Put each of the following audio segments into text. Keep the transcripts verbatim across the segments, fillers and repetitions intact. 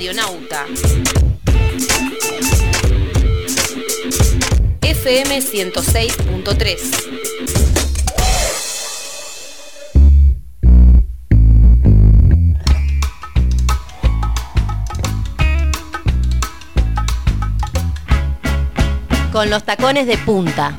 Radionauta. F M ciento seis punto tres. Con los tacones de punta.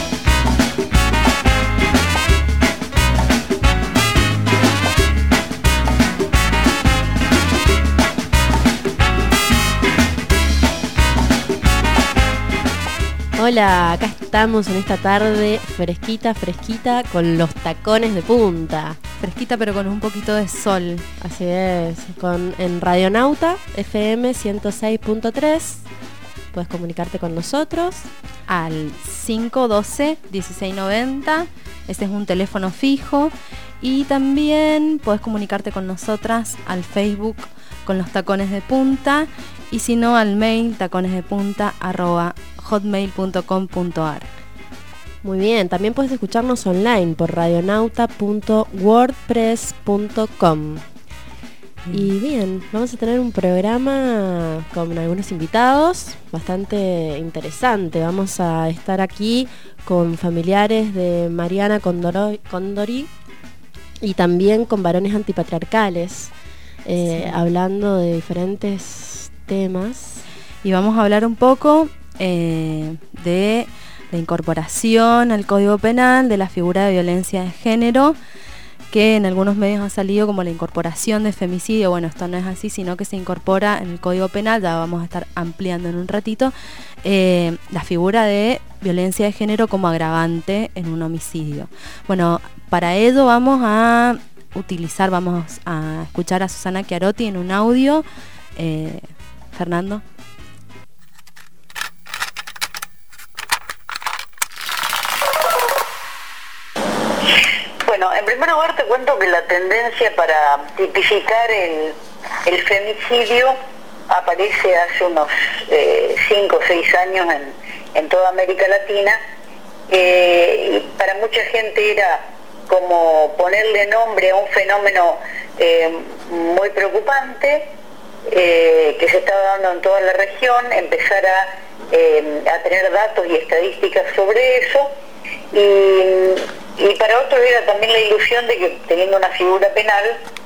Hola, acá estamos en esta tarde fresquita, fresquita, con los tacones de punta. Fresquita pero con un poquito de sol. Así es, con, en Radionauta, F M ciento seis punto tres. Puedes comunicarte con nosotros al cinco uno dos, uno seis nueve cero. Ese es un teléfono fijo. Y también puedes comunicarte con nosotras al Facebook con los tacones de punta. Y si no, al mail taconesdepunta arroba hotmail punto com punto a r. Muy bien, también puedes escucharnos online por radionauta punto wordpress punto com. Y bien, vamos a tener un programa con algunos invitados bastante interesante. Vamos a estar aquí con familiares de Mariana Condoro- Condori y también con varones antipatriarcales, eh, sí. hablando de diferentes temas. Y vamos a hablar un poco eh, de la incorporación al Código Penal de la figura de violencia de género, que en algunos medios ha salido como la incorporación de femicidio. Bueno, esto no es así, sino que se incorpora en el Código Penal, ya vamos a estar ampliando en un ratito, eh, la figura de violencia de género como agravante en un homicidio. Bueno, para ello vamos a utilizar, vamos a escuchar a Susana Chiarotti en un audio. Eh, Fernando. Bueno, en primer lugar te cuento que la tendencia para tipificar el, el femicidio aparece hace unos cinco o seis años en, en toda América Latina. Eh, y para mucha gente era como ponerle nombre a un fenómeno eh, muy preocupante eh, que se estaba dando en toda la región, empezar a, eh, a tener datos y estadísticas sobre eso. Y, y para otros era también la ilusión de que teniendo una figura penal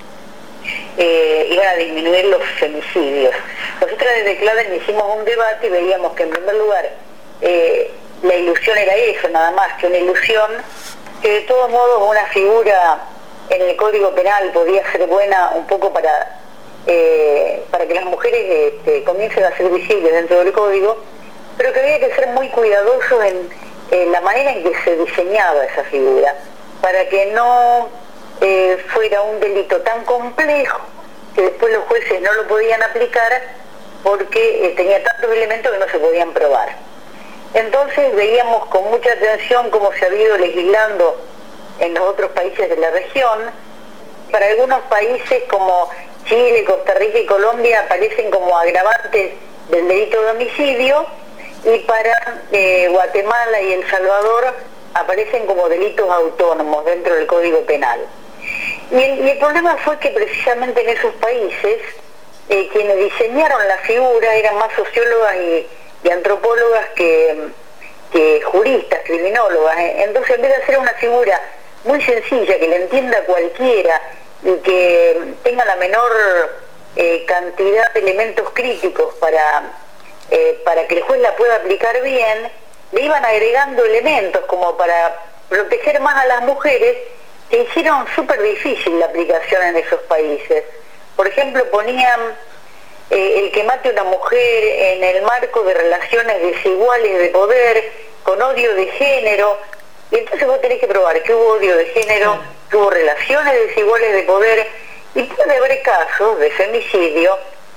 eh, iban a disminuir los femicidios. Nosotros desde Claden hicimos un debate y veíamos que en primer lugar eh, la ilusión era eso, nada más que una ilusión, que de todos modos una figura en el Código Penal podía ser buena un poco para, eh, para que las mujeres este, comiencen a ser visibles dentro del Código, pero que había que ser muy cuidadosos en Eh, la manera en que se diseñaba esa figura, para que no eh, fuera un delito tan complejo que después los jueces no lo podían aplicar porque eh, tenía tantos elementos que no se podían probar. Entonces veíamos con mucha atención cómo se ha ido legislando en los otros países de la región. Para algunos países como Chile, Costa Rica y Colombia aparecen como agravantes del delito de homicidio, y para eh, Guatemala y El Salvador aparecen como delitos autónomos dentro del Código Penal. Y el, y el problema fue que precisamente en esos países eh, quienes diseñaron la figura eran más sociólogas y, y antropólogas que, que juristas, criminólogas. Entonces, en vez de hacer una figura muy sencilla, que la entienda cualquiera y que tenga la menor eh, cantidad de elementos críticos para... Eh, para que el juez la pueda aplicar bien, le iban agregando elementos como para proteger más a las mujeres, que hicieron súper difícil la aplicación en esos países. Por ejemplo, ponían eh, el que mate a una mujer en el marco de relaciones desiguales de poder, con odio de género, y entonces vos tenés que probar que hubo odio de género, que hubo relaciones desiguales de poder, y puede haber casos de femicidio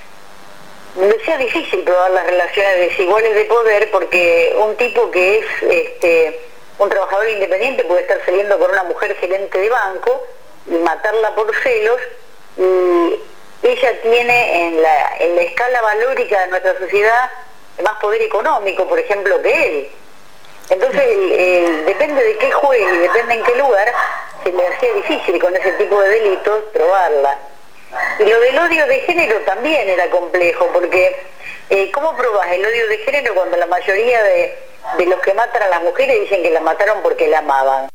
donde sea difícil probar las relaciones desiguales de poder, porque un tipo que es este, un trabajador independiente puede estar saliendo con una mujer gerente de banco y matarla por celos, y ella tiene en la, en la escala valórica de nuestra sociedad más poder económico, por ejemplo, que él. Entonces, el, el, depende de qué juez y depende en qué lugar, se le hacía difícil con ese tipo de delitos probarla. Y lo del odio de género también era complejo, porque eh, ¿cómo probás el odio de género cuando la mayoría de, de los que matan a las mujeres dicen que las mataron porque la amaban?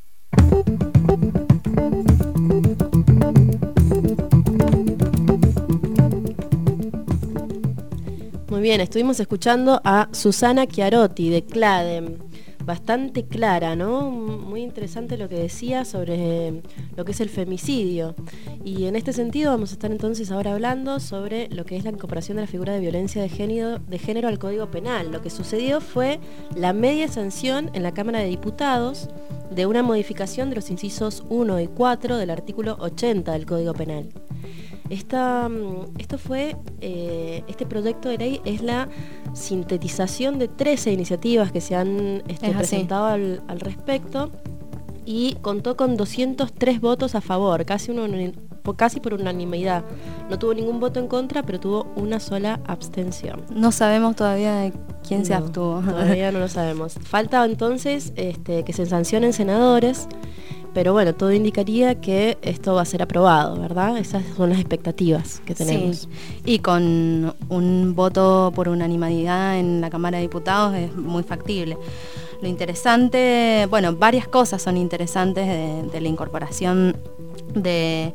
Muy bien, estuvimos escuchando a Susana Chiarotti de CLADEM. Bastante clara, ¿no? Muy interesante lo que decía sobre lo que es el femicidio. Y en este sentido vamos a estar entonces ahora hablando sobre lo que es la incorporación de la figura de violencia de género, de género al Código Penal. Lo que sucedió fue la media sanción en la Cámara de Diputados de una modificación de los incisos uno y cuatro del artículo ochenta del Código Penal. Esta, esto fue, eh, este proyecto de ley es la sintetización de trece iniciativas que se han este, presentado al, al respecto y contó con doscientos tres votos a favor, casi, uno, casi por unanimidad. No tuvo ningún voto en contra, pero tuvo una sola abstención. No sabemos todavía de quién no, se abstuvo. Todavía no lo sabemos. Falta entonces este, que se sancionen senadores. Pero bueno, todo indicaría que esto va a ser aprobado, ¿verdad? Esas son las expectativas que tenemos. Sí. Y con un voto por unanimidad en la Cámara de Diputados es muy factible. Lo interesante, bueno, varias cosas son interesantes de, de la incorporación de,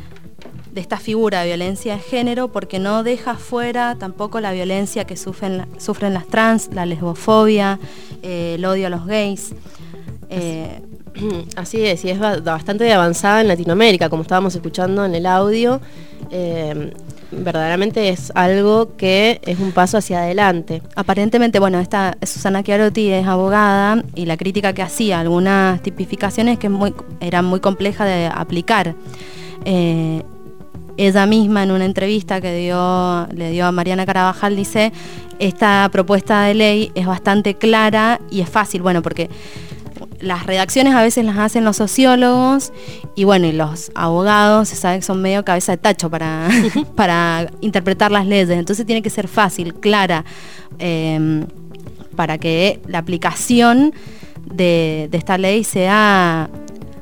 de esta figura de violencia de género, porque no deja fuera tampoco la violencia que sufren, sufren las trans, la lesbofobia, eh, el odio a los gays. Eh, Así es, y es bastante avanzada en Latinoamérica, como estábamos escuchando en el audio. Eh, verdaderamente es algo que es un paso hacia adelante. Aparentemente, bueno, esta Susana Chiarotti es abogada y la crítica que hacía a algunas tipificaciones que muy, eran muy complejas de aplicar. Eh, ella misma en una entrevista que dio, le dio a Mariana Carabajal dice, esta propuesta de ley es bastante clara y es fácil, bueno, porque las redacciones a veces las hacen los sociólogos y bueno, y los abogados se sabe que son medio cabeza de tacho para, para interpretar las leyes, entonces tiene que ser fácil, clara, eh, para que la aplicación de, de esta ley sea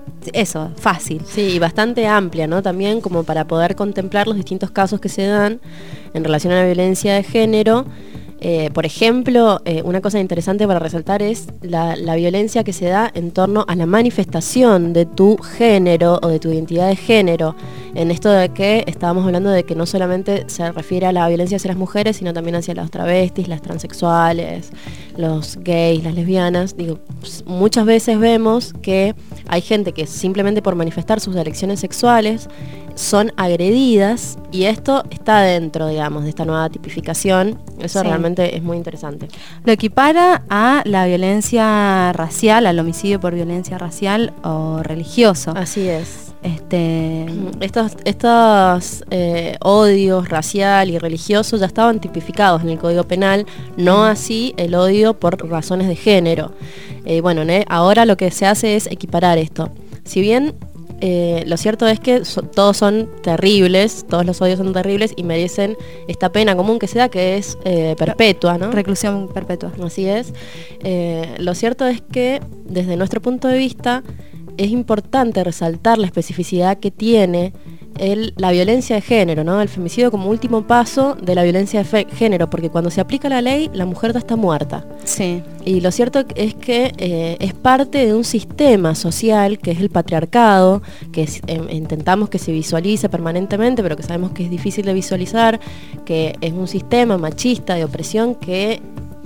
eso, fácil. Sí, y bastante amplia, ¿no? También como para poder contemplar los distintos casos que se dan en relación a la violencia de género. Eh, por ejemplo, eh, una cosa interesante para resaltar es la, la violencia que se da en torno a la manifestación de tu género o de tu identidad de género. En esto de que estábamos hablando de que no solamente se refiere a la violencia hacia las mujeres, sino también hacia las travestis, las transexuales, los gays, las lesbianas. Digo, muchas veces vemos que hay gente que simplemente por manifestar sus elecciones sexuales son agredidas y esto está dentro, digamos, de esta nueva tipificación. Eso sí. Realmente es muy interesante. Lo equipara a la violencia racial, al homicidio por violencia racial o religioso. Así es. Este... Estos, estos eh, odios racial y religioso ya estaban tipificados en el Código Penal, no así el odio por razones de género. Eh, bueno, ¿eh? Ahora lo que se hace es equiparar esto. Si bien Eh, lo cierto es que so, todos son terribles, todos los odios son terribles y merecen esta pena común que se da, que es eh, perpetua, ¿no? Reclusión perpetua. Así es. Eh, lo cierto es que desde nuestro punto de vista es importante resaltar la especificidad que tiene el, la violencia de género, ¿no? El femicidio como último paso de la violencia de fe, género, porque cuando se aplica la ley, la mujer ya está muerta. Sí. Y lo cierto es que eh, es parte de un sistema social que es el patriarcado, que es, eh, intentamos que se visualice permanentemente, pero que sabemos que es difícil de visualizar, que es un sistema machista de opresión que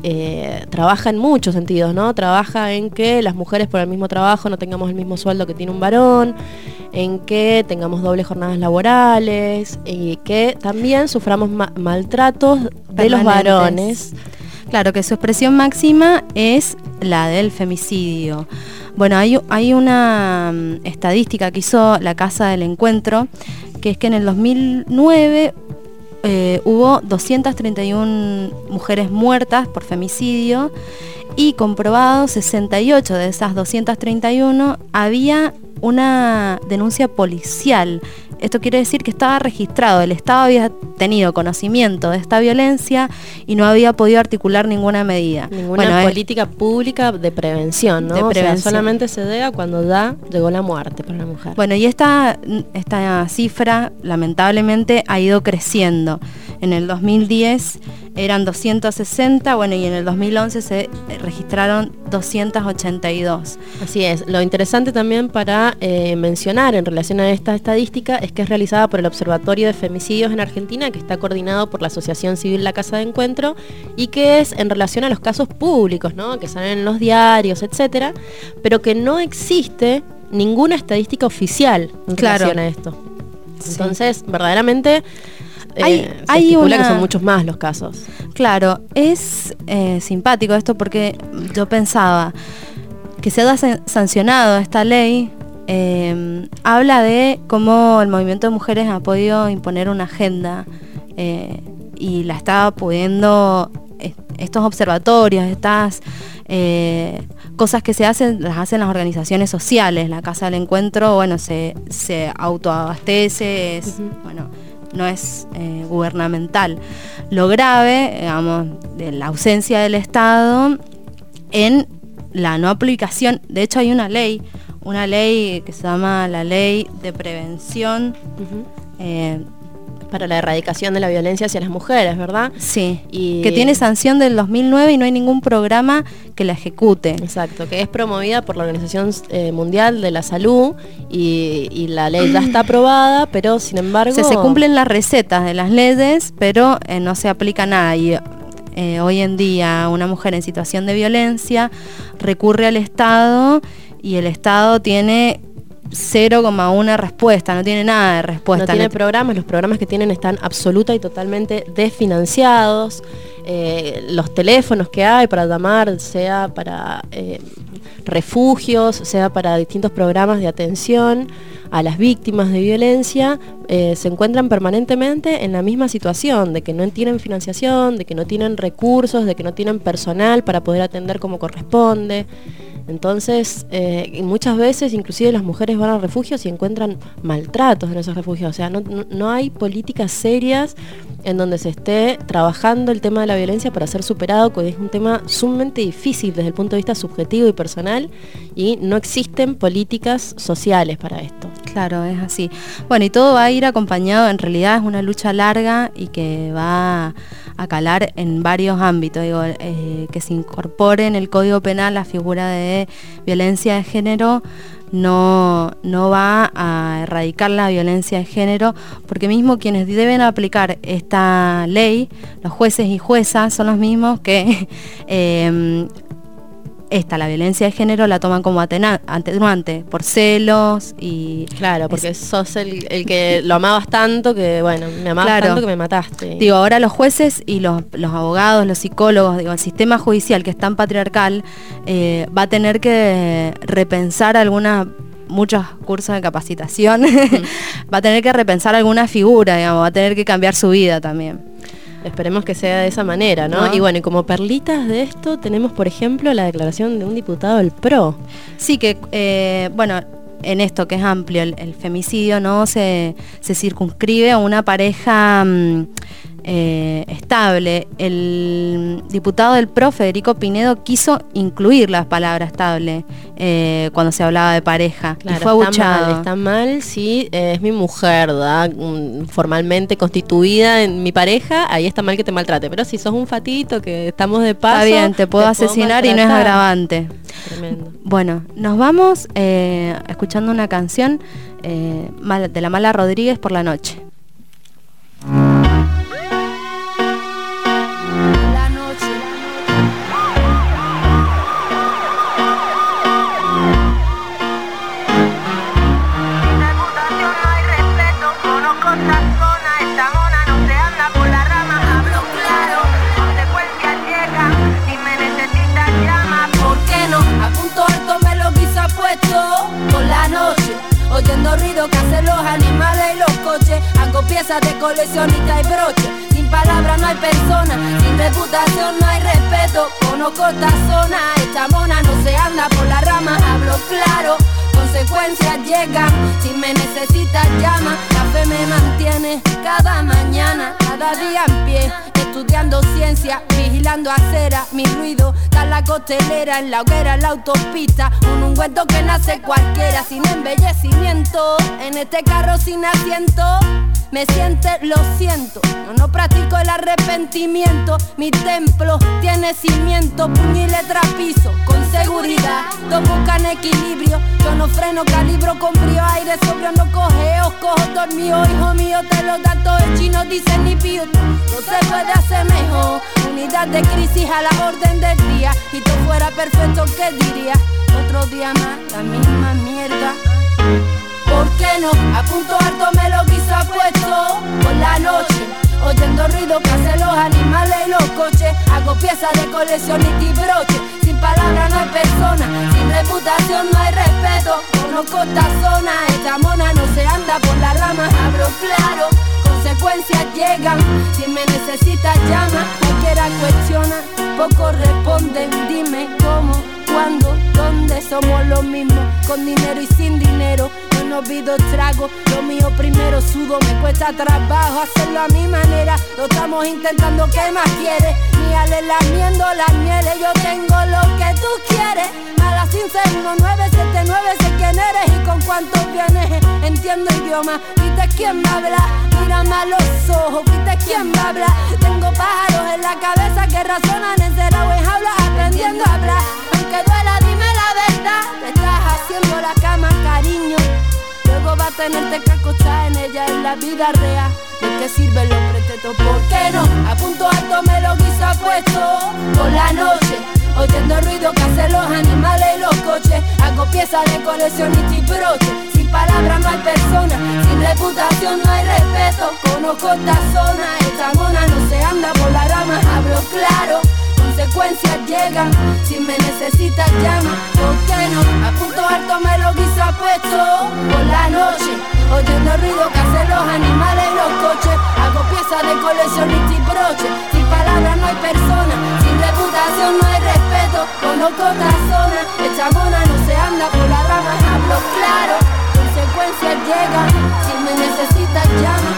Eh, trabaja en muchos sentidos, ¿no? Trabaja en que las mujeres por el mismo trabajo no tengamos el mismo sueldo que tiene un varón, en que tengamos dobles jornadas laborales y que también suframos ma- maltratos de los varones. Claro, que su expresión máxima es la del femicidio. Bueno, hay, hay una um, estadística que hizo la Casa del Encuentro, que es que en el dos mil nueve Eh, hubo doscientas treinta y una mujeres muertas por femicidio y comprobados sesenta y ocho de esas doscientas treinta y uno había una denuncia policial esto quiere decir que estaba registrado, el Estado había tenido conocimiento de esta violencia y no había podido articular ninguna medida. Ninguna bueno, política es, pública de prevención, ¿no? De prevención. O sea, solamente se da cuando ya llegó la muerte para la mujer. Bueno, y esta, esta cifra lamentablemente ha ido creciendo. En el dos mil diez eran doscientos sesenta, bueno, y en el dos mil once se registraron doscientos ochenta y dos. Así es. Lo interesante también para eh, mencionar en relación a esta estadística es que es realizada por el Observatorio de Femicidios en Argentina, que está coordinado por la Asociación Civil La Casa de Encuentro, y que es en relación a los casos públicos, ¿no? Que salen en los diarios, etcétera, pero que no existe ninguna estadística oficial en claro. relación a esto. Entonces, sí. verdaderamente... Hay, eh, se hay estipula una... que son muchos más los casos. Claro, es eh, simpático esto porque yo pensaba que se haya sancionado esta ley, eh, habla de cómo el movimiento de mujeres ha podido imponer una agenda eh, y la está pudiendo, estos observatorios, estas eh, cosas que se hacen, las hacen las organizaciones sociales. La Casa del Encuentro, bueno, se, se autoabastece, es, uh-huh. bueno, no es eh, gubernamental. Lo grave, digamos, de la ausencia del Estado en la no aplicación. De hecho, hay una ley, una ley que se llama la Ley de Prevención uh-huh. eh, para la erradicación de la violencia hacia las mujeres, ¿verdad? Sí, y que tiene sanción del dos mil nueve y no hay ningún programa que la ejecute. Exacto, que es promovida por la Organización eh, Mundial de la Salud y, y la ley ya está aprobada, pero sin embargo... O sea, se cumplen las recetas de las leyes, pero eh, no se aplica nada. Y eh, hoy en día una mujer en situación de violencia recurre al Estado y el Estado tiene... cero coma uno respuesta, no tiene nada de respuesta. No tiene programas, los programas que tienen están absoluta y totalmente desfinanciados. Eh, los teléfonos que hay para llamar, sea para eh, refugios, sea para distintos programas de atención a las víctimas de violencia, eh, se encuentran permanentemente en la misma situación, de que no tienen financiación, de que no tienen recursos, de que no tienen personal para poder atender como corresponde. Entonces, eh, muchas veces inclusive las mujeres van a refugios y encuentran maltratos en esos refugios. O sea, no, no, no hay políticas serias en donde se esté trabajando el tema de la violencia para ser superado, que es un tema sumamente difícil desde el punto de vista subjetivo y personal, y no existen políticas sociales para esto. Claro, es así. Bueno, y todo va a ir acompañado, en realidad es una lucha larga y que va a calar en varios ámbitos. Digo, eh, que se incorpore en el Código Penal la figura de violencia de género no, no va a erradicar la violencia de género, porque mismo quienes deben aplicar esta ley, los jueces y juezas, son los mismos que eh, esta, la violencia de género, la toman como atenuante por celos y... Claro, porque es, sos el, el que lo amabas tanto que, bueno, me amabas claro. tanto que me mataste. Digo, ahora los jueces y los, los abogados, los psicólogos, digo, el sistema judicial que es tan patriarcal, eh, va a tener que repensar algunas... muchos cursos de capacitación, mm. va a tener que repensar alguna figura, digamos, va a tener que cambiar su vida también. Esperemos que sea de esa manera, ¿no? ¿no? Y bueno, y como perlitas de esto tenemos, por ejemplo, la declaración de un diputado del P R O. Sí, que, eh, bueno, en esto que es amplio, el, el femicidio, ¿no? Se, se circunscribe a una pareja... Mmm, Eh, estable. El diputado del P R O, Federico Pinedo, quiso incluir las palabras estable eh, cuando se hablaba de pareja. Claro, y fue abuchado. Está mal, está mal si eh, es mi mujer, ¿verdad? Um, formalmente constituida en mi pareja, ahí está mal que te maltrate. Pero si sos un fatito que estamos de paso... Está bien, te puedo te asesinar puedo y no es agravante. Tremendo. Bueno, nos vamos eh, escuchando una canción eh, de La Mala Rodríguez, Por la Noche. Oyendo ruido que hacen los animales y los coches, hago piezas de coleccionista y broche. Sin palabras no hay persona, sin reputación no hay respeto. Conozco esta zona, esta mona no se anda por la rama. Hablo claro, consecuencias llegan, si me necesitas llama. La fe me mantiene cada mañana, cada día en pie, estudiando ciencia, vigilando acera, mi ruido da la costelera, en la hoguera, en la autopista, un ungüento que nace cualquiera, sin embellecimiento, en este carro sin asiento. Me siente, lo siento, yo no practico el arrepentimiento. Mi templo tiene cimiento, puño y letra piso, con seguridad. Todos buscan equilibrio, yo no freno, calibro con brío. Aire sobrio, no cogeo, cojo dormido. Hijo mío, te lo da todo el chino, dice ni pío. No se puede hacer mejor, unidad de crisis a la orden del día. Si todo fuera perfecto, ¿qué diría? Otro día más, la misma mierda. ¿Por qué no? A punto alto me lo quiso puesto por la noche, oyendo ruido que hacen los animales y los coches. Hago piezas de coleccionista y broche. Sin palabras no hay persona, sin reputación no hay respeto. Conozco esta zona, esta mona no se anda por las ramas. Hablo claro, consecuencias llegan. Si me necesitas llama, cualquiera cuestiona, pocos responden. Dime cómo, cuándo, dónde, somos los mismos, con dinero y sin dinero. Yo no pido trago, lo mío primero sudo, me cuesta trabajo hacerlo a mi manera. Lo estamos intentando, ¿qué más quieres? Míale lamiendo las mieles, yo tengo lo que tú quieres. Mala sin ser uno nueve siete nueve, sé quién eres y con cuántos vienes. Entiendo idioma, ¿viste quién me habla? Mírame a los ojos, ¿viste quién me habla? Tengo pájaros en la cabeza que razonan encerrado en jaula, aprendiendo a hablar. Aunque duela, dime la verdad, te estás haciendo la cama, cariño. Luego va a tenerte que acostar en ella en la vida real. ¿De qué sirve el hombre teto? ¿Por qué no? A punto alto me lo quiso puesto por la noche, oyendo el ruido que hacen los animales y los coches. Hago piezas de coleccionista y broche. Sin palabras no hay persona, sin reputación no hay respeto. Conozco esta zona, esta mona no se anda por la rama. Hablo claro, consecuencias llegan. Si me necesitas llama, ¿por qué no? A punto alto me lo quiso puesto por la noche, oyendo el ruido que hacen los animales y los coches. Hago piezas de coleccionista y broche. Sin palabras no hay persona, sin reputación no hay respeto. Conozco esta zona, esta mona no se anda por la rama. Hablo claro, consecuencias llegan. Si me necesitas llama.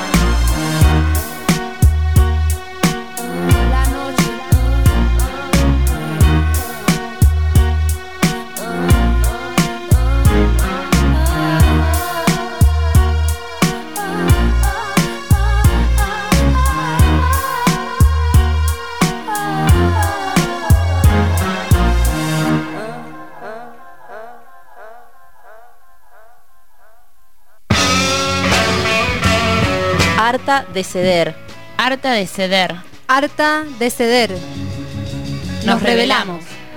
Harta de ceder. Harta de ceder. Harta de ceder. Nos, Nos rebelamos.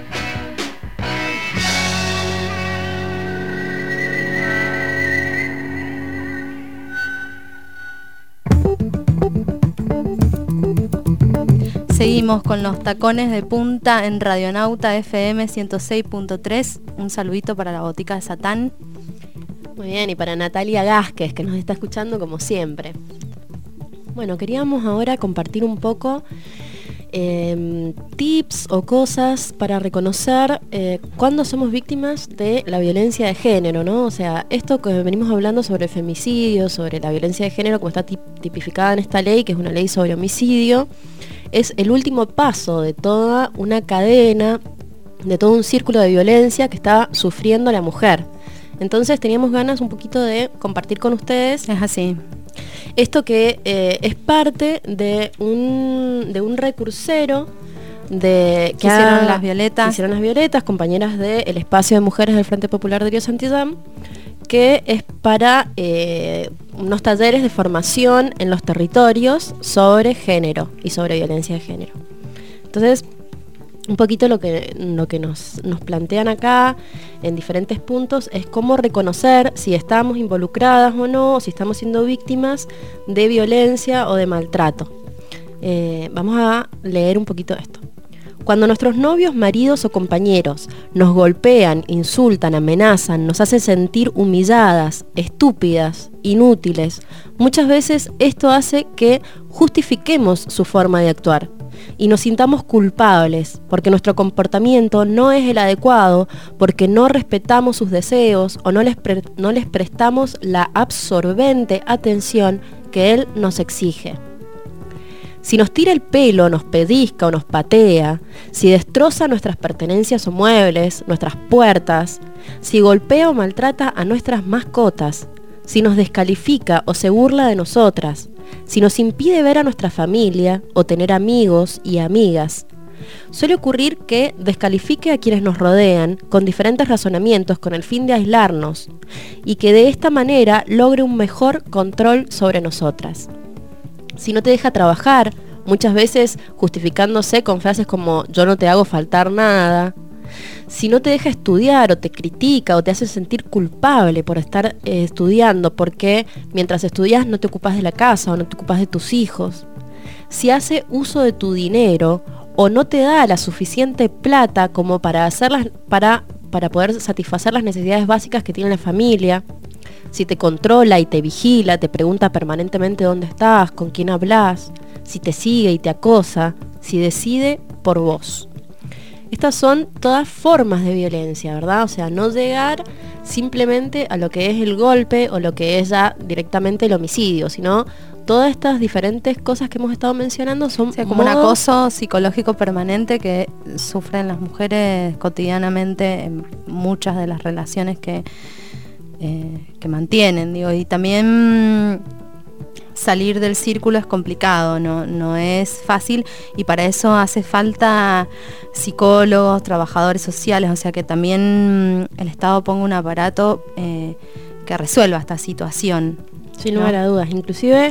Seguimos con los tacones de punta en Radionauta F M ciento seis punto tres. Un saludito para la botica de Satán. Muy bien, y para Natalia Gázquez, que nos está escuchando como siempre. Bueno, queríamos ahora compartir un poco eh, tips o cosas para reconocer eh, cuándo somos víctimas de la violencia de género, ¿no? O sea, esto que venimos hablando sobre el femicidio, sobre la violencia de género, como está tipificada en esta ley, que es una ley sobre homicidio, es el último paso de toda una cadena, de todo un círculo de violencia que está sufriendo la mujer. Entonces teníamos ganas un poquito de compartir con ustedes. Es así. Esto que eh, es parte de un, de un recursero de que hicieron ha, las Violetas. Hicieron las Violetas, compañeras del espacio de mujeres del Frente Popular de Río Santillán, que es para eh, unos talleres de formación en los territorios sobre género y sobre violencia de género. Entonces, un poquito lo que, lo que nos, nos plantean acá en diferentes puntos es cómo reconocer si estamos involucradas o no, o si estamos siendo víctimas de violencia o de maltrato. Eh, vamos a leer un poquito esto. Cuando nuestros novios, maridos o compañeros nos golpean, insultan, amenazan, nos hacen sentir humilladas, estúpidas, inútiles, muchas veces esto hace que justifiquemos su forma de actuar. y nos sintamos culpables porque nuestro comportamiento no es el adecuado, porque no respetamos sus deseos o no les, pre- no les prestamos la absorbente atención que él nos exige. Si nos tira el pelo, nos pellizca o nos patea, si destroza nuestras pertenencias o muebles, nuestras puertas, si golpea o maltrata a nuestras mascotas, si nos descalifica o se burla de nosotras, si nos impide ver a nuestra familia o tener amigos y amigas, suele ocurrir que descalifique a quienes nos rodean con diferentes razonamientos con el fin de aislarnos y que de esta manera logre un mejor control sobre nosotras. Si no te deja trabajar, muchas veces justificándose con frases como yo no te hago faltar nada. Si no te deja estudiar o te critica o te hace sentir culpable por estar eh, estudiando porque mientras estudias no te ocupas de la casa o no te ocupas de tus hijos. Si hace uso de tu dinero o no te da la suficiente plata como para, hacerlas, para, para poder satisfacer las necesidades básicas que tiene la familia. Si te controla y te vigila, te pregunta permanentemente dónde estás, con quién hablas, si te sigue y te acosa, si decide por vos. Estas son todas formas de violencia, ¿verdad? O sea, no llegar simplemente a lo que es el golpe o lo que es ya directamente el homicidio, sino todas estas diferentes cosas que hemos estado mencionando son, o sea, como un acoso psicológico permanente que sufren las mujeres cotidianamente en muchas de las relaciones que Eh, que mantienen, digo, y también salir del círculo es complicado, no, no es fácil, y para eso hace falta psicólogos, trabajadores sociales, o sea que también el Estado ponga un aparato eh, que resuelva esta situación. Sin lugar a dudas, inclusive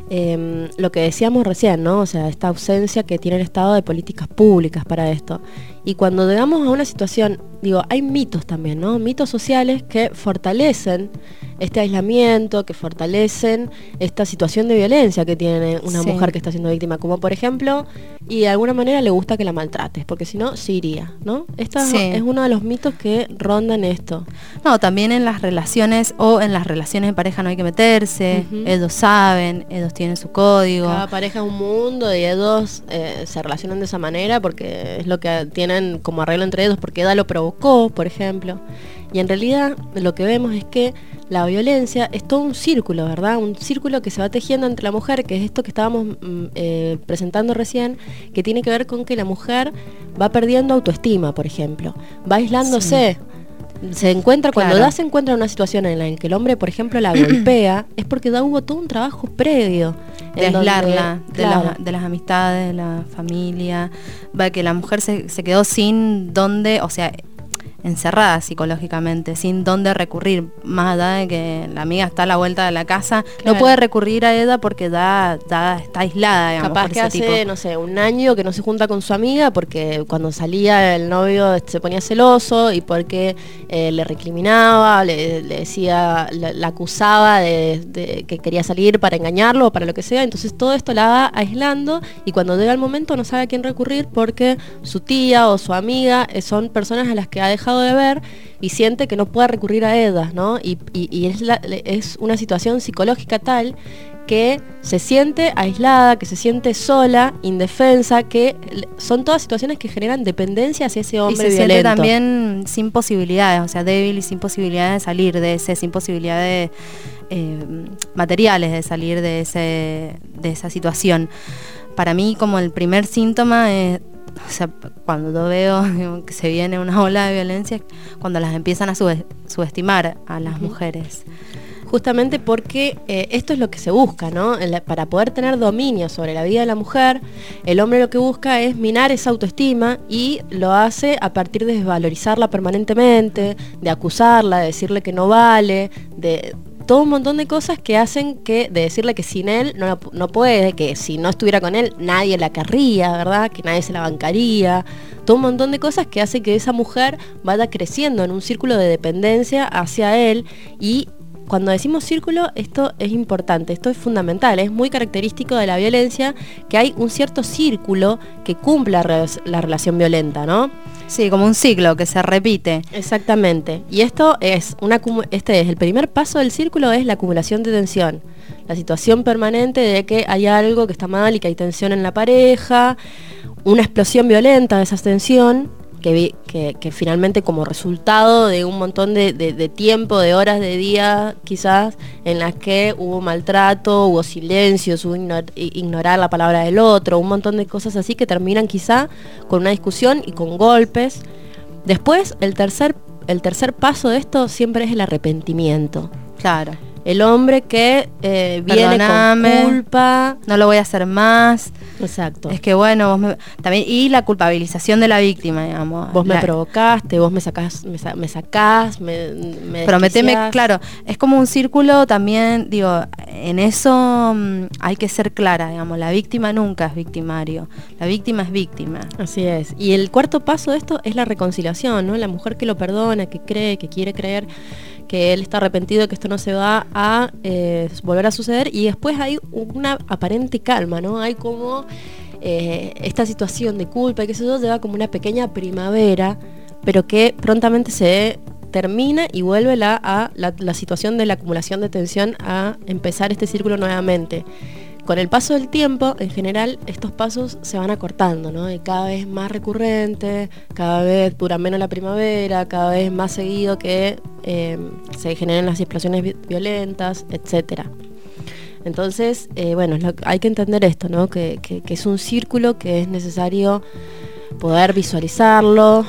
eh, lo que decíamos recién, ¿no? O sea, esta ausencia que tiene el Estado de políticas públicas para esto. Y cuando llegamos a una situación, digo, hay mitos también, ¿no? Mitos sociales que fortalecen este aislamiento, que fortalecen esta situación de violencia que tiene una sí. mujer que está siendo víctima, como por ejemplo, y de alguna manera le gusta que la maltrates, porque si no, se iría, ¿no? Esta sí. es uno de los mitos que rondan esto. No, también en las relaciones, o en las relaciones de pareja no hay que meterse, uh-huh. ellos saben, ellos tienen su código. Cada pareja es un mundo y ellos eh, se relacionan de esa manera porque es lo que tienen como arreglo entre ellos, porque ella lo provocó, por ejemplo. Y en realidad lo que vemos es que la violencia es todo un círculo, ¿verdad? Un círculo que se va tejiendo entre la mujer, que es esto que estábamos mm, eh, presentando recién, que tiene que ver con que la mujer va perdiendo autoestima, por ejemplo, va aislándose. Sí. Se encuentra, cuando claro. ya se encuentra en una situación en la que el hombre, por ejemplo, la golpea, es porque ya hubo todo un trabajo previo. De aislarla, donde, de, claro. las, de las amistades, de la familia, va que la mujer se, se quedó sin dónde, o sea, encerrada psicológicamente, sin dónde recurrir, más allá de que la amiga está a la vuelta de la casa, claro. no puede recurrir a ella porque da, da, está aislada, digamos. Capaz que hace, tipo. no sé, un año que no se junta con su amiga porque cuando salía el novio se ponía celoso y porque eh, le recriminaba, le, le decía, la, la acusaba de, de que quería salir para engañarlo o para lo que sea, entonces todo esto la va aislando y cuando llega el momento no sabe a quién recurrir porque su tía o su amiga son personas a las que ha dejado de ver y siente que no puede recurrir a ellas, ¿no? Y, y, y es, la, es una situación psicológica tal que se siente aislada, que se siente sola, indefensa, que son todas situaciones que generan dependencia hacia ese hombre violento. Y se violento. siente también sin posibilidades, o sea, débil y sin posibilidades de salir de ese, sin posibilidades eh, materiales de salir de, ese, de esa situación. Para mí, como el primer síntoma es, o sea, cuando yo veo digo, que se viene una ola de violencia, cuando las empiezan a sub- subestimar a las uh-huh. mujeres. Justamente porque eh, esto es lo que se busca, ¿no? El, para poder tener dominio sobre la vida de la mujer, el hombre lo que busca es minar esa autoestima y lo hace a partir de desvalorizarla permanentemente, de acusarla, de decirle que no vale, de todo un montón de cosas que hacen que, de decirle que sin él no, no puede, que si no estuviera con él nadie la querría, ¿verdad? Que nadie se la bancaría. Todo un montón de cosas que hacen que esa mujer vaya creciendo en un círculo de dependencia hacia él. Y cuando decimos círculo, esto es importante, esto es fundamental, es muy característico de la violencia que hay un cierto círculo que cumpla la relación violenta, ¿no? Sí, como un ciclo que se repite. Exactamente. Y esto es una este es el primer paso del círculo, es la acumulación de tensión. la situación permanente de que hay algo que está mal y que hay tensión en la pareja, una explosión violenta de esa tensión, que, que, que finalmente como resultado de un montón de, de, de tiempo, de horas, de días quizás, en las que hubo maltrato, hubo silencios, hubo ignor, ignorar la palabra del otro, un montón de cosas así que terminan quizá con una discusión y con golpes. Después, el tercer, el tercer paso de esto siempre es el arrepentimiento. Claro. El hombre que eh, viene Perdóname, con culpa. No lo voy a hacer más. Exacto. Es que bueno, vos me, también, y la culpabilización de la víctima, digamos. Vos me la, provocaste, vos me sacás, me, sa- me sacás, me, me Prometeme, desquiciás. claro, es como un círculo también, digo, en eso mmm, hay que ser clara, digamos, la víctima nunca es victimario, la víctima es víctima. Así es. Y el cuarto paso de esto es la reconciliación, ¿no? La mujer que lo perdona, que cree, que quiere creer que él está arrepentido, que esto no se va a eh, volver a suceder, y después hay una aparente calma, ¿no? Hay como eh, esta situación de culpa y que eso lleva como una pequeña primavera, pero que prontamente se termina y vuelve la, a la, la situación de la acumulación de tensión a empezar este círculo nuevamente. Con el paso del tiempo, en general, estos pasos se van acortando, ¿no? Y cada vez más recurrente, cada vez dura menos la primavera, cada vez más seguido que eh, se generen las explosiones vi- violentas, etcétera. Entonces, eh, bueno, lo, hay que entender esto, ¿no? Que, que, que es un círculo que es necesario poder visualizarlo,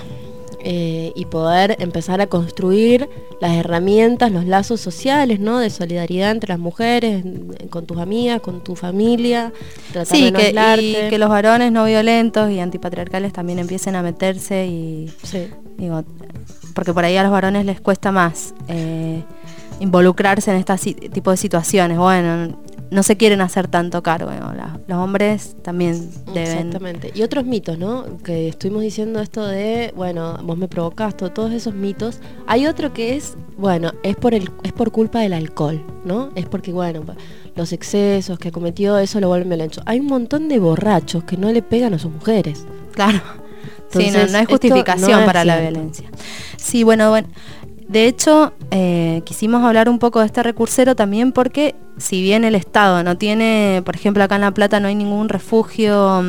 Eh, y poder empezar a construir las herramientas, los lazos sociales, ¿no? De solidaridad entre las mujeres, con tus amigas, con tu familia, tratar Sí, de no que, aislarte. y que los varones no violentos y antipatriarcales también empiecen a meterse y, Sí. digo, porque por ahí a los varones les cuesta más eh, involucrarse en este tipo de situaciones. Bueno, no se quieren hacer tanto cargo, ¿no? La, los hombres también deben. Exactamente. Y otros mitos, ¿no? Que estuvimos diciendo esto de, bueno, vos me provocaste, todos esos mitos. Hay otro que es, bueno, es por el, es por culpa del alcohol, ¿no? Es porque, bueno, los excesos que cometió, eso lo vuelven violento. Hay un montón de borrachos que no le pegan a sus mujeres. Claro. Entonces, sí, no, no hay justificación no es para la cierto. violencia. Sí, bueno, bueno. De hecho, eh, quisimos hablar un poco de este recursero también porque si bien el Estado no tiene, por ejemplo, acá en La Plata no hay ningún refugio,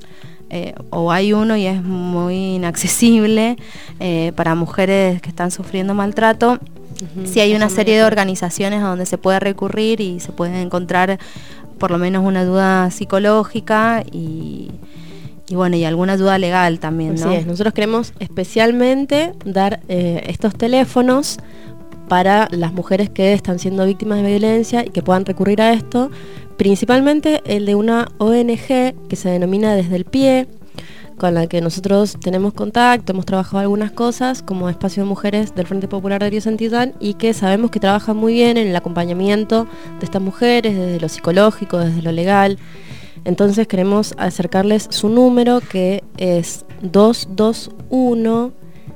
eh, o hay uno y es muy inaccesible eh, para mujeres que están sufriendo maltrato, Uh-huh. sí hay una Eso serie me de parece. organizaciones a donde se puede recurrir y se puede encontrar por lo menos una ayuda psicológica y... Y bueno, y alguna ayuda legal también, ¿no? Así es, nosotros queremos especialmente dar eh, estos teléfonos para las mujeres que están siendo víctimas de violencia y que puedan recurrir a esto, principalmente el de una O N G que se denomina Desde el Pie, con la que nosotros tenemos contacto, hemos trabajado algunas cosas como Espacio de Mujeres del Frente Popular de Río Santillán y que sabemos que trabaja muy bien en el acompañamiento de estas mujeres, desde lo psicológico, desde lo legal. Entonces queremos acercarles su número, que es dos dos uno,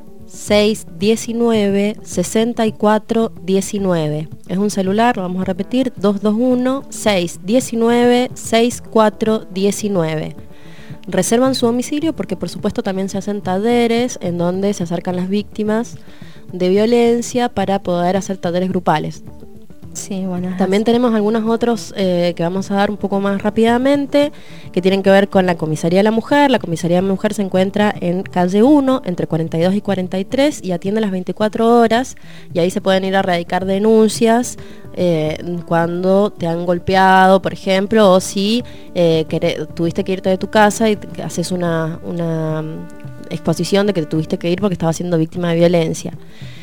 seis uno nueve, seis cuatro uno nueve. Es un celular, lo vamos a repetir, dos dos uno, seis uno nueve, seis cuatro uno nueve. Reservan su domicilio porque por supuesto también se hacen talleres en donde se acercan las víctimas de violencia para poder hacer talleres grupales. Sí, bueno. También tenemos algunos otros eh, que vamos a dar un poco más rápidamente, que tienen que ver con la Comisaría de la Mujer. La Comisaría de la Mujer se encuentra en calle uno, entre cuarenta y dos y cuarenta y tres, y atiende las veinticuatro horas, y ahí se pueden ir a radicar denuncias eh, cuando te han golpeado, por ejemplo, o si eh, queré, tuviste que irte de tu casa y te, haces una, una exposición de que te tuviste que ir porque estabas siendo víctima de violencia.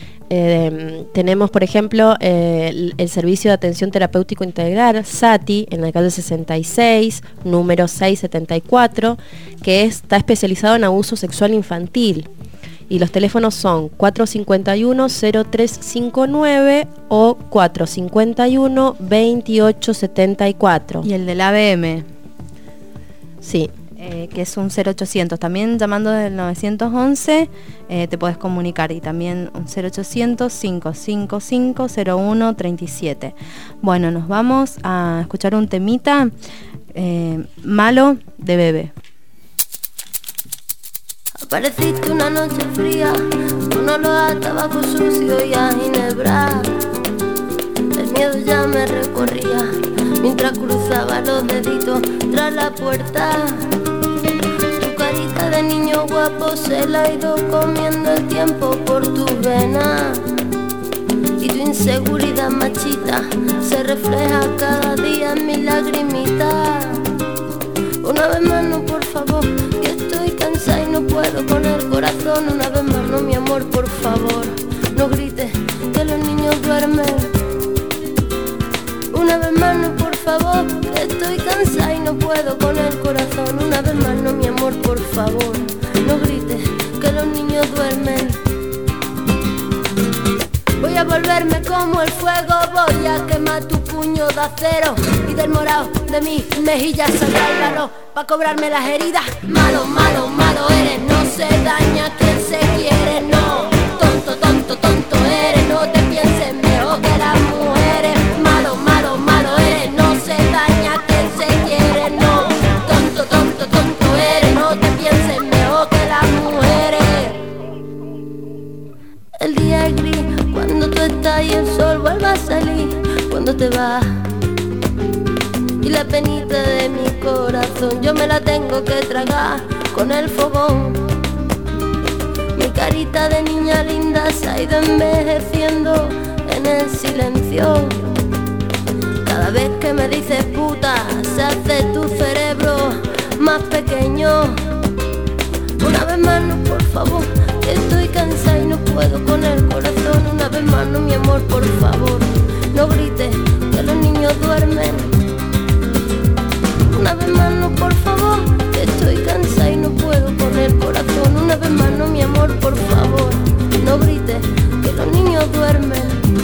Eh, tenemos, por ejemplo, eh, el, el Servicio de Atención Terapéutico Integral, S A T I, en la calle sesenta y seis, número seiscientos setenta y cuatro, que está especializado en abuso sexual infantil. Y los teléfonos son cuatro cinco uno, cero tres cinco nueve o cuatro cinco uno, veintiocho setenta y cuatro. Y el del A B M. Sí. Eh, que es un cero ochocientos, también llamando del novecientos once eh, te podés comunicar, y también un cero ochocientos, cinco cinco cinco, cero uno tres siete. Bueno, nos vamos a escuchar un temita eh, Malo de Bebe. Apareciste una noche fría, un olor a tabaco sucio y a ginebra. El miedo ya me recorría, mientras cruzaba los deditos tras la puerta. Tu carita de niño guapo se la ha ido comiendo el tiempo por tus venas. Y tu inseguridad machita se refleja cada día en mis lagrimitas. Una vez más no, por favor, que estoy cansada y no puedo con el corazón. Una vez más no, mi amor, por favor, no grites que los niños duermen. Una vez más no, por favor, que estoy cansada y no puedo con el corazón. Una vez más no, mi amor, por favor, no grites que los niños duermen. Voy a volverme como el fuego, voy a quemar tu puño de acero y del morado de mis mejillas saldrá el valor pa' cobrarme las heridas. Malo, malo, malo eres, no se daña quien se quiere, no. Tonto, tonto, tonto eres, no te pienses mejor que las mujeres. Malo, malo, malo eres, no se daña quien se quiere, no. Tonto, tonto, tonto eres, no te pienses mejor que las mujeres. El día es gris cuando tú estás y el sol vuelve a salir cuando te vas. Y la penita de mi corazón yo me la tengo que tragar con el fogón. Mi carita de niña linda se ha ido envejeciendo en el silencio. Cada vez que me dices puta se hace tu cerebro más pequeño. Una vez más no, por favor, que estoy cansada y no puedo con el corazón. Una vez más no, mi amor, por favor, no grites que los niños duermen. Una vez más no, por favor, que estoy cansada y no puedo con el corazón. Una vez más no, mi amor, por favor, no grites que los niños duermen.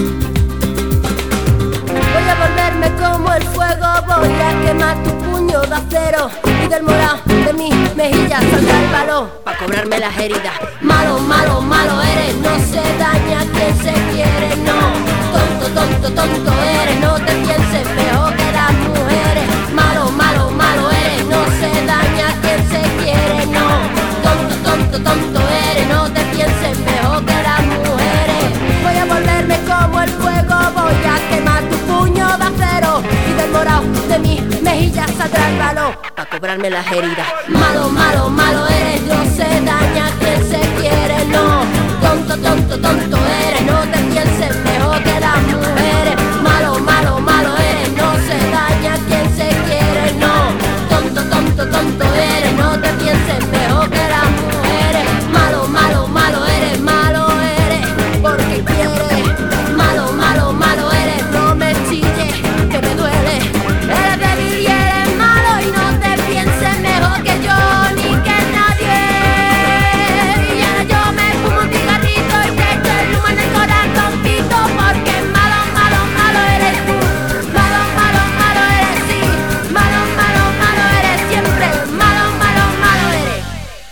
Voy a volverme como el fuego, voy a quemar tu puño de acero y del morado de mis mejillas saldrá el valor pa' cobrarme las heridas. Malo, malo, malo eres, no se daña quien se quiere, no. Tonto, tonto, tonto eres, no te pienses mejor que las mujeres. Malo, malo, malo eres, no se daña quien se quiere, no. Tonto, tonto, tonto eres, no te pienses mejor que las mujeres. Voy a volverme como el fuego, voy a quemar tu puño de acero y del morado de mis mejillas saldrá el valor pa' cobrarme las heridas. Malo, malo, malo eres, no se daña quien se quiere, no. Tonto, tonto, tonto eres, no te pienses mejor que las mujeres. Malo, malo, malo eres, no se daña quien se quiere, no. Tonto, tonto, tonto eres, no te pienses mejor que las mujeres. Malo, malo, malo eres, malo eres, porque quieres. Malo, malo, malo eres, no me chilles, que me duele. Eres débil y eres malo y no te pienses mejor que yo ni que nadie. Y ahora yo me fumo un cigarrito y te echo el humo en el corazoncito, porque malo, malo, malo eres tú. Malo, malo, malo eres sí. Malo, malo, malo eres siempre. Malo, malo, malo eres.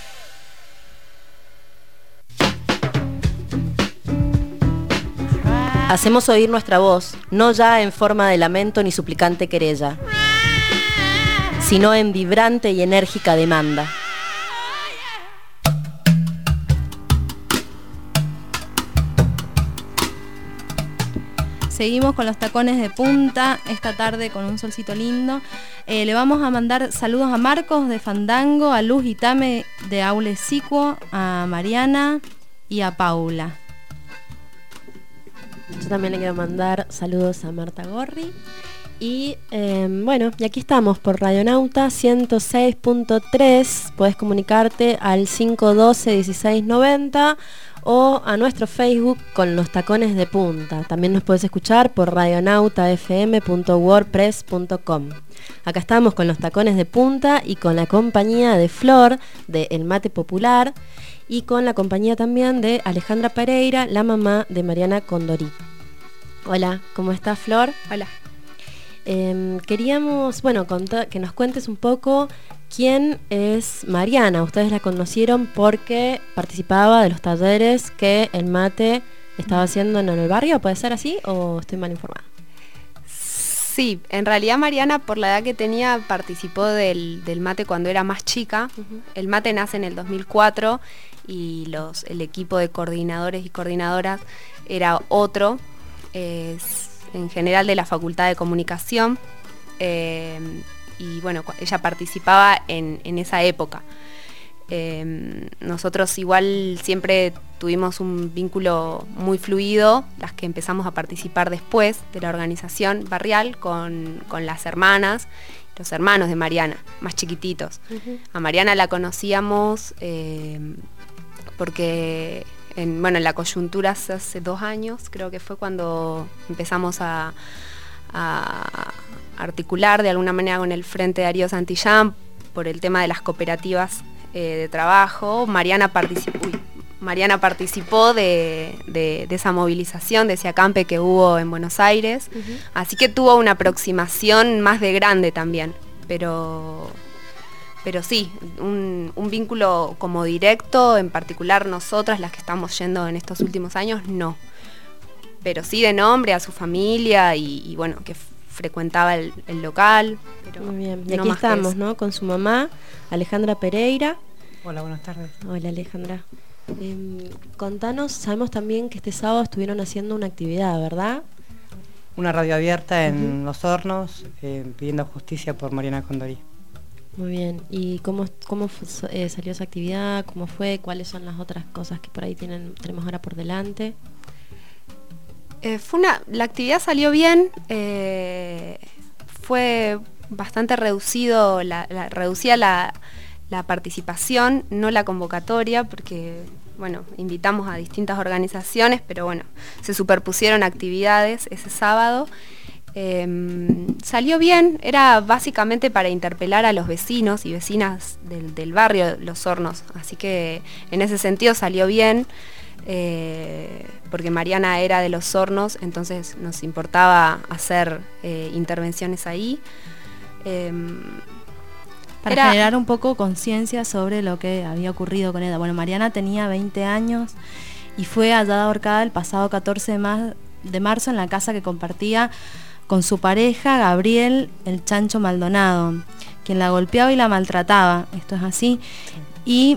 Hacemos oír nuestra voz, no ya en forma de lamento ni suplicante querella, sino en vibrante y enérgica demanda. Seguimos con los tacones de punta esta tarde con un solcito lindo. Eh, le vamos a mandar saludos a Marcos de Fandango, a Luz y Tame de Aule Sicuo, a Mariana y a Paula. Yo también le quiero mandar saludos a Marta Gorri. Y eh, bueno, y aquí estamos por Radionauta ciento seis punto tres. Podés comunicarte al cinco uno dos, dieciséis noventa o a nuestro Facebook con los tacones de punta. También nos podés escuchar por radionauta f m punto wordpress punto com. Acá estamos con los tacones de punta y con la compañía de Flor de El Mate Popular y con la compañía también de Alejandra Pereira, la mamá de Mariana Condorí. Hola, ¿cómo estás, Flor? Hola. Eh, queríamos, bueno, contar, que nos cuentes un poco quién es Mariana. Ustedes la conocieron porque participaba de los talleres que El Mate estaba haciendo en el barrio. ¿Puede ser así o estoy mal informada? Sí, en realidad Mariana, por la edad que tenía, participó del, del Mate cuando era más chica. Uh-huh. El Mate nace en el dos mil cuatro y los, el equipo de coordinadores y coordinadoras era otro, es en general de la Facultad de Comunicación. eh, y bueno, ella participaba en, en esa época. Eh, nosotros igual siempre tuvimos un vínculo muy fluido, las que empezamos a participar después de la organización barrial con, con las hermanas, los hermanos de Mariana, más chiquititos. Uh-huh. A Mariana la conocíamos eh, porque en, bueno, en la coyuntura hace dos años, creo que fue cuando empezamos a, a articular de alguna manera con el Frente Darío Santillán por el tema de las cooperativas eh, de trabajo. Mariana participó, uy, Mariana participó de, de, de esa movilización, de ese acampe que hubo en Buenos Aires, uh-huh. Así que tuvo una aproximación más de grande también, pero, pero sí, un, un vínculo como directo, en particular nosotras, las que estamos yendo en estos últimos años, no. Pero sí de nombre a su familia y, y bueno, que frecuentaba el, el local. Pero muy bien, y no aquí más estamos, ¿no? Con su mamá, Alejandra Pereira. Hola, buenas tardes. Hola, Alejandra. Eh, contanos, sabemos también que este sábado estuvieron haciendo una actividad, ¿verdad? Una radio abierta en Uh-huh. Los Hornos, eh, pidiendo justicia por Mariana Condorí. Muy bien, ¿y cómo, cómo eh, salió esa actividad? ¿Cómo fue? ¿Cuáles son las otras cosas que por ahí tienen, tenemos ahora por delante? Eh, fue una, la actividad salió bien, eh, fue bastante reducido, la, la, reducida la, la participación, no la convocatoria, porque bueno, invitamos a distintas organizaciones, pero bueno, se superpusieron actividades ese sábado. Eh, salió bien, era básicamente para interpelar a los vecinos y vecinas del, del barrio Los Hornos, así que en ese sentido salió bien. Eh, porque Mariana era de Los Hornos, entonces nos importaba hacer eh, intervenciones ahí. Eh, Para era... generar un poco conciencia sobre lo que había ocurrido con ella. Bueno, Mariana tenía veinte años y fue hallada ahorcada el pasado catorce de, mar- de marzo en la casa que compartía con su pareja, Gabriel el Chancho Maldonado, quien la golpeaba y la maltrataba. Esto es así. Y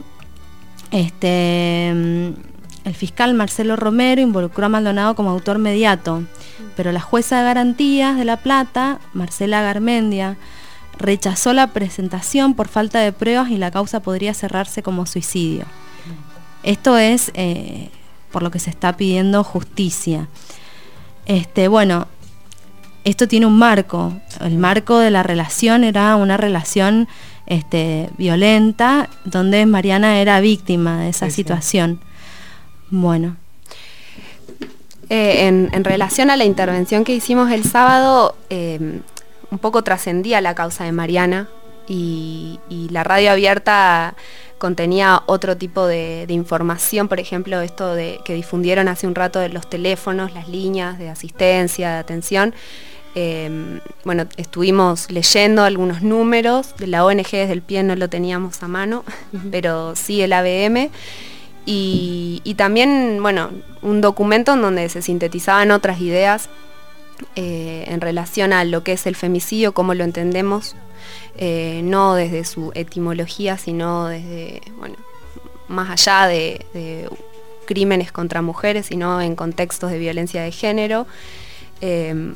este... el fiscal Marcelo Romero involucró a Maldonado como autor mediato, pero la jueza de garantías de La Plata, Marcela Garmendia, rechazó la presentación por falta de pruebas y la causa podría cerrarse como suicidio. Esto es eh, por lo que se está pidiendo justicia. Este, bueno, esto tiene un marco. El marco de la relación era una relación este, violenta, donde Mariana era víctima de esa sí, situación. Sí. Bueno. Eh, en, en relación a la intervención que hicimos el sábado, eh, un poco trascendía la causa de Mariana y, y la radio abierta contenía otro tipo de, de información, por ejemplo, esto de que difundieron hace un rato de los teléfonos, las líneas de asistencia, de atención. Eh, bueno, estuvimos leyendo algunos números de la O N G, desde el pie no lo teníamos a mano, uh-huh. Pero sí el A B M. Y, y también, bueno, un documento en donde se sintetizaban otras ideas eh, en relación a lo que es el femicidio, cómo lo entendemos, eh, no desde su etimología, sino desde, bueno, más allá de, de crímenes contra mujeres, sino en contextos de violencia de género. Eh,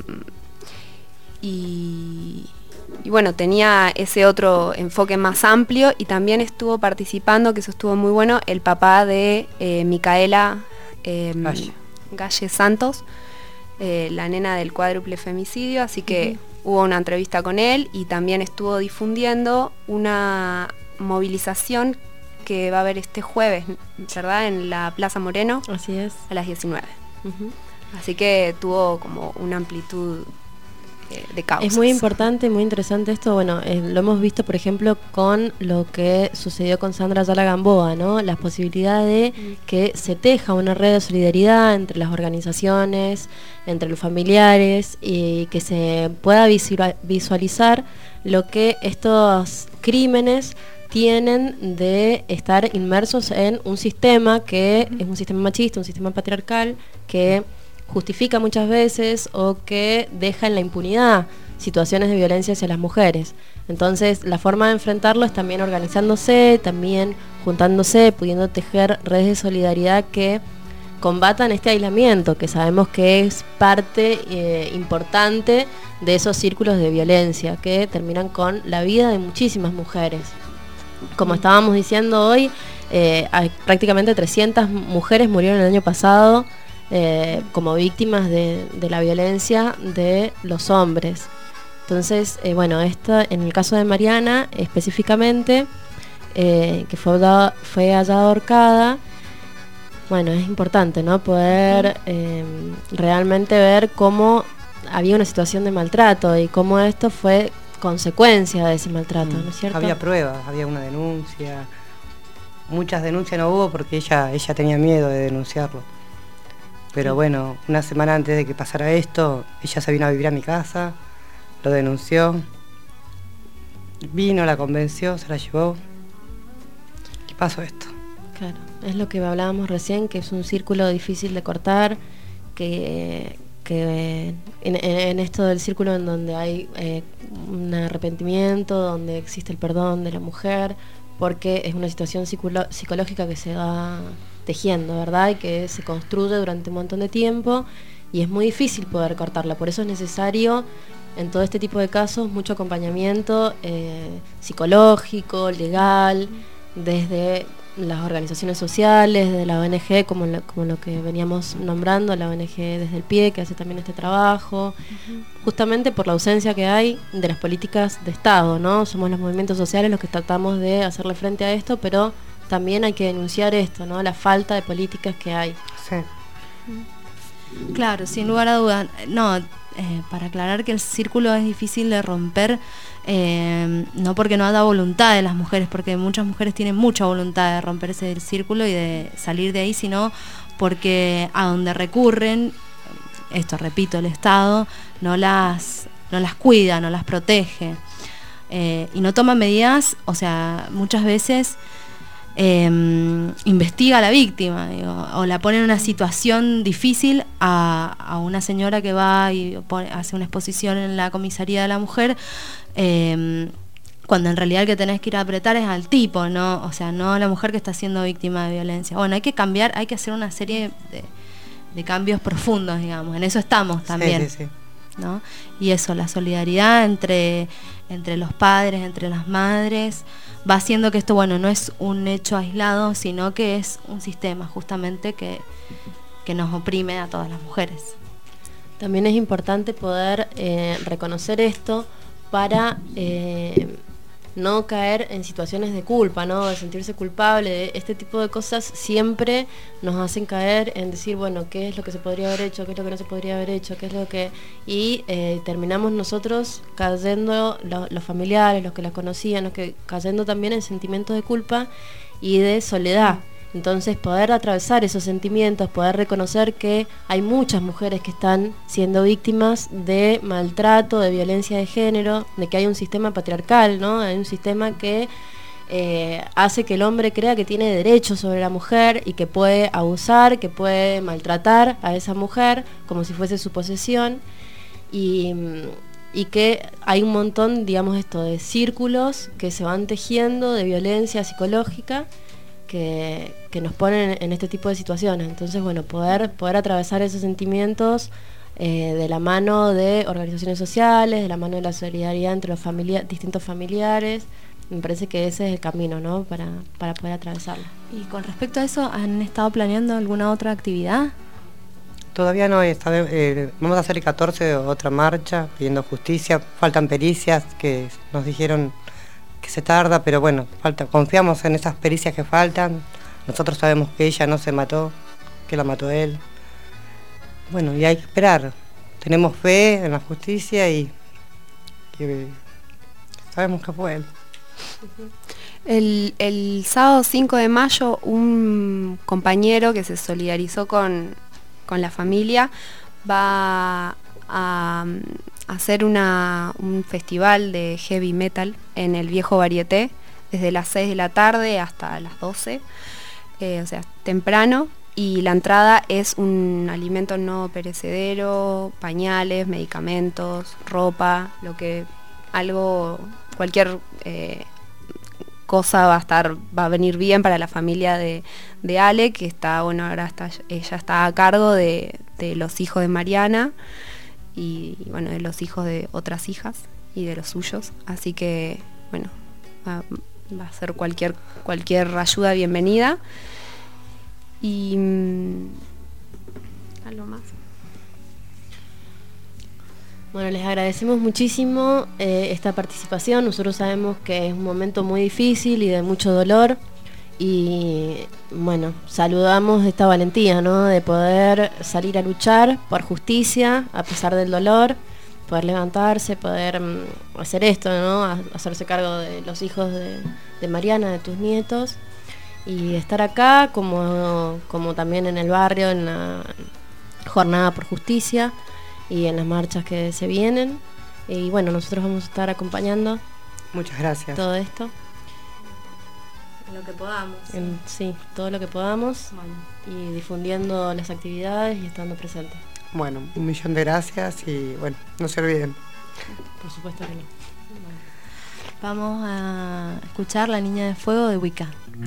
y... Y bueno, tenía ese otro enfoque más amplio y también estuvo participando, que eso estuvo muy bueno, el papá de eh, Micaela eh, Galle. Galle Santos, eh, la nena del cuádruple femicidio, así que uh-huh. Hubo una entrevista con él y también estuvo difundiendo una movilización que va a haber este jueves, ¿verdad? En la Plaza Moreno. Así es. A las diecinueve. Uh-huh. Así que tuvo como una amplitud de causas. Es muy importante, muy interesante esto. Bueno, eh, lo hemos visto, por ejemplo, con lo que sucedió con Sandra Ayala Gamboa, ¿no? Las posibilidades de que se teja una red de solidaridad entre las organizaciones, entre los familiares, y que se pueda visualizar lo que estos crímenes tienen de estar inmersos en un sistema que es un sistema machista, un sistema patriarcal, que justifica muchas veces o que deja en la impunidad situaciones de violencia hacia las mujeres. Entonces, la forma de enfrentarlo es también organizándose, también juntándose, pudiendo tejer redes de solidaridad que combatan este aislamiento, que sabemos que es parte eh, importante de esos círculos de violencia que terminan con la vida de muchísimas mujeres. Como estábamos diciendo hoy, eh, hay prácticamente trescientas mujeres murieron el año pasado eh, como víctimas de, de la violencia de los hombres. Entonces, eh, bueno, esta, en el caso de Mariana específicamente, eh, que fue, fue hallada ahorcada, bueno, es importante, ¿no? Poder eh, realmente ver cómo había una situación de maltrato y cómo esto fue consecuencia de ese maltrato, ¿no es cierto? Había pruebas, había una denuncia. Muchas denuncias no hubo porque ella, ella tenía miedo de denunciarlo. Pero bueno, una semana antes de que pasara esto, ella se vino a vivir a mi casa, lo denunció, vino, la convenció, se la llevó. ¿Qué pasó esto? Claro, es lo que hablábamos recién, que es un círculo difícil de cortar, que, que en, en esto del círculo en donde hay eh, un arrepentimiento, donde existe el perdón de la mujer, porque es una situación psicolo- psicológica que se va tejiendo, ¿verdad? Y que se construye durante un montón de tiempo y es muy difícil poder cortarla. Por eso es necesario, en todo este tipo de casos, mucho acompañamiento eh, psicológico, legal, desde las organizaciones sociales, de la O N G, como lo, como lo que veníamos nombrando, la O N G Desde el Pie, que hace también este trabajo, uh-huh. justamente por la ausencia que hay de las políticas de Estado, ¿no? Somos los movimientos sociales los que tratamos de hacerle frente a esto, pero también hay que denunciar esto, ¿no? La falta de políticas que hay. Sí. Claro, sin lugar a dudas. No, eh, para aclarar que el círculo es difícil de romper, eh, no porque no haya voluntad de las mujeres, porque muchas mujeres tienen mucha voluntad de romperse del círculo y de salir de ahí, sino porque a donde recurren, esto repito, el Estado no las, no las cuida, no las protege, eh, y no toma medidas, o sea, muchas veces Eh, investiga a la víctima, digo, o la pone en una situación difícil a, a una señora que va y pone, hace una exposición en la comisaría de la mujer, eh, cuando en realidad el que tenés que ir a apretar es al tipo, ¿no? O sea, no a la mujer que está siendo víctima de violencia. Bueno, hay que cambiar, hay que hacer una serie de, de cambios profundos, digamos, en eso estamos también. Sí, sí, sí. ¿No? Y eso, la solidaridad entre, entre los padres, entre las madres, va haciendo que esto, bueno, no es un hecho aislado, sino que es un sistema justamente que, que nos oprime a todas las mujeres. También es importante poder eh, reconocer esto para eh, no caer en situaciones de culpa, ¿no? De sentirse culpable. De este tipo de cosas siempre nos hacen caer en decir, bueno, ¿qué es lo que se podría haber hecho? ¿Qué es lo que no se podría haber hecho? ¿Qué es lo que...? Y eh, terminamos nosotros cayendo, lo, los familiares, los que la conocían, los que cayendo también en sentimientos de culpa y de soledad. Entonces poder atravesar esos sentimientos, poder reconocer que hay muchas mujeres que están siendo víctimas de maltrato, de violencia de género, de que hay un sistema patriarcal, ¿no? Hay un sistema que eh, hace que el hombre crea que tiene derechos sobre la mujer y que puede abusar, que puede maltratar a esa mujer como si fuese su posesión, y, y que hay un montón, digamos esto, de círculos que se van tejiendo de violencia psicológica Que, que nos ponen en este tipo de situaciones. Entonces, bueno, poder, poder atravesar esos sentimientos eh, de la mano de organizaciones sociales, de la mano de la solidaridad entre los familia- distintos familiares, me parece que ese es el camino, ¿no? Para, para poder atravesarlo. Y con respecto a eso, ¿han estado planeando alguna otra actividad? Todavía no, esta vez, eh, vamos a hacer el catorce otra marcha pidiendo justicia, faltan pericias que nos dijeron que se tarda, pero bueno, falta, confiamos en esas pericias que faltan. Nosotros sabemos que ella no se mató, que la mató él. Bueno, y hay que esperar. Tenemos fe en la justicia y que sabemos que fue él. El, el sábado cinco de mayo, un compañero que se solidarizó con, con la familia va a hacer una, un festival de heavy metal en el Viejo Varieté, desde las seis de la tarde hasta las doce, eh, o sea, temprano, y la entrada es un alimento no perecedero, pañales, medicamentos, ropa, lo que algo, cualquier eh, cosa va a estar, va a venir bien para la familia de, de Ale, que está, bueno, ahora está, ella está a cargo de, de los hijos de Mariana y, bueno, de los hijos de otras hijas y de los suyos. Así que, bueno, va, va a ser cualquier, cualquier ayuda bienvenida. Y mmm, algo más. Bueno, les agradecemos muchísimo eh, esta participación. Nosotros sabemos que es un momento muy difícil y de mucho dolor. Y bueno, saludamos esta valentía, ¿no? De poder salir a luchar por justicia a pesar del dolor, poder levantarse, poder um, hacer esto, ¿no? A, hacerse cargo de los hijos de, de Mariana, de tus nietos. Y estar acá como, como también en el barrio, en la jornada por justicia y en las marchas que se vienen. Y bueno, nosotros vamos a estar acompañando. Muchas gracias. Todo esto. Lo que podamos. En, sí, todo lo que podamos. Bueno. Y difundiendo las actividades y estando presentes. Bueno, un millón de gracias y bueno, no se olviden. Por supuesto que no. Bueno. Vamos a escuchar La Niña de Fuego de Wicca.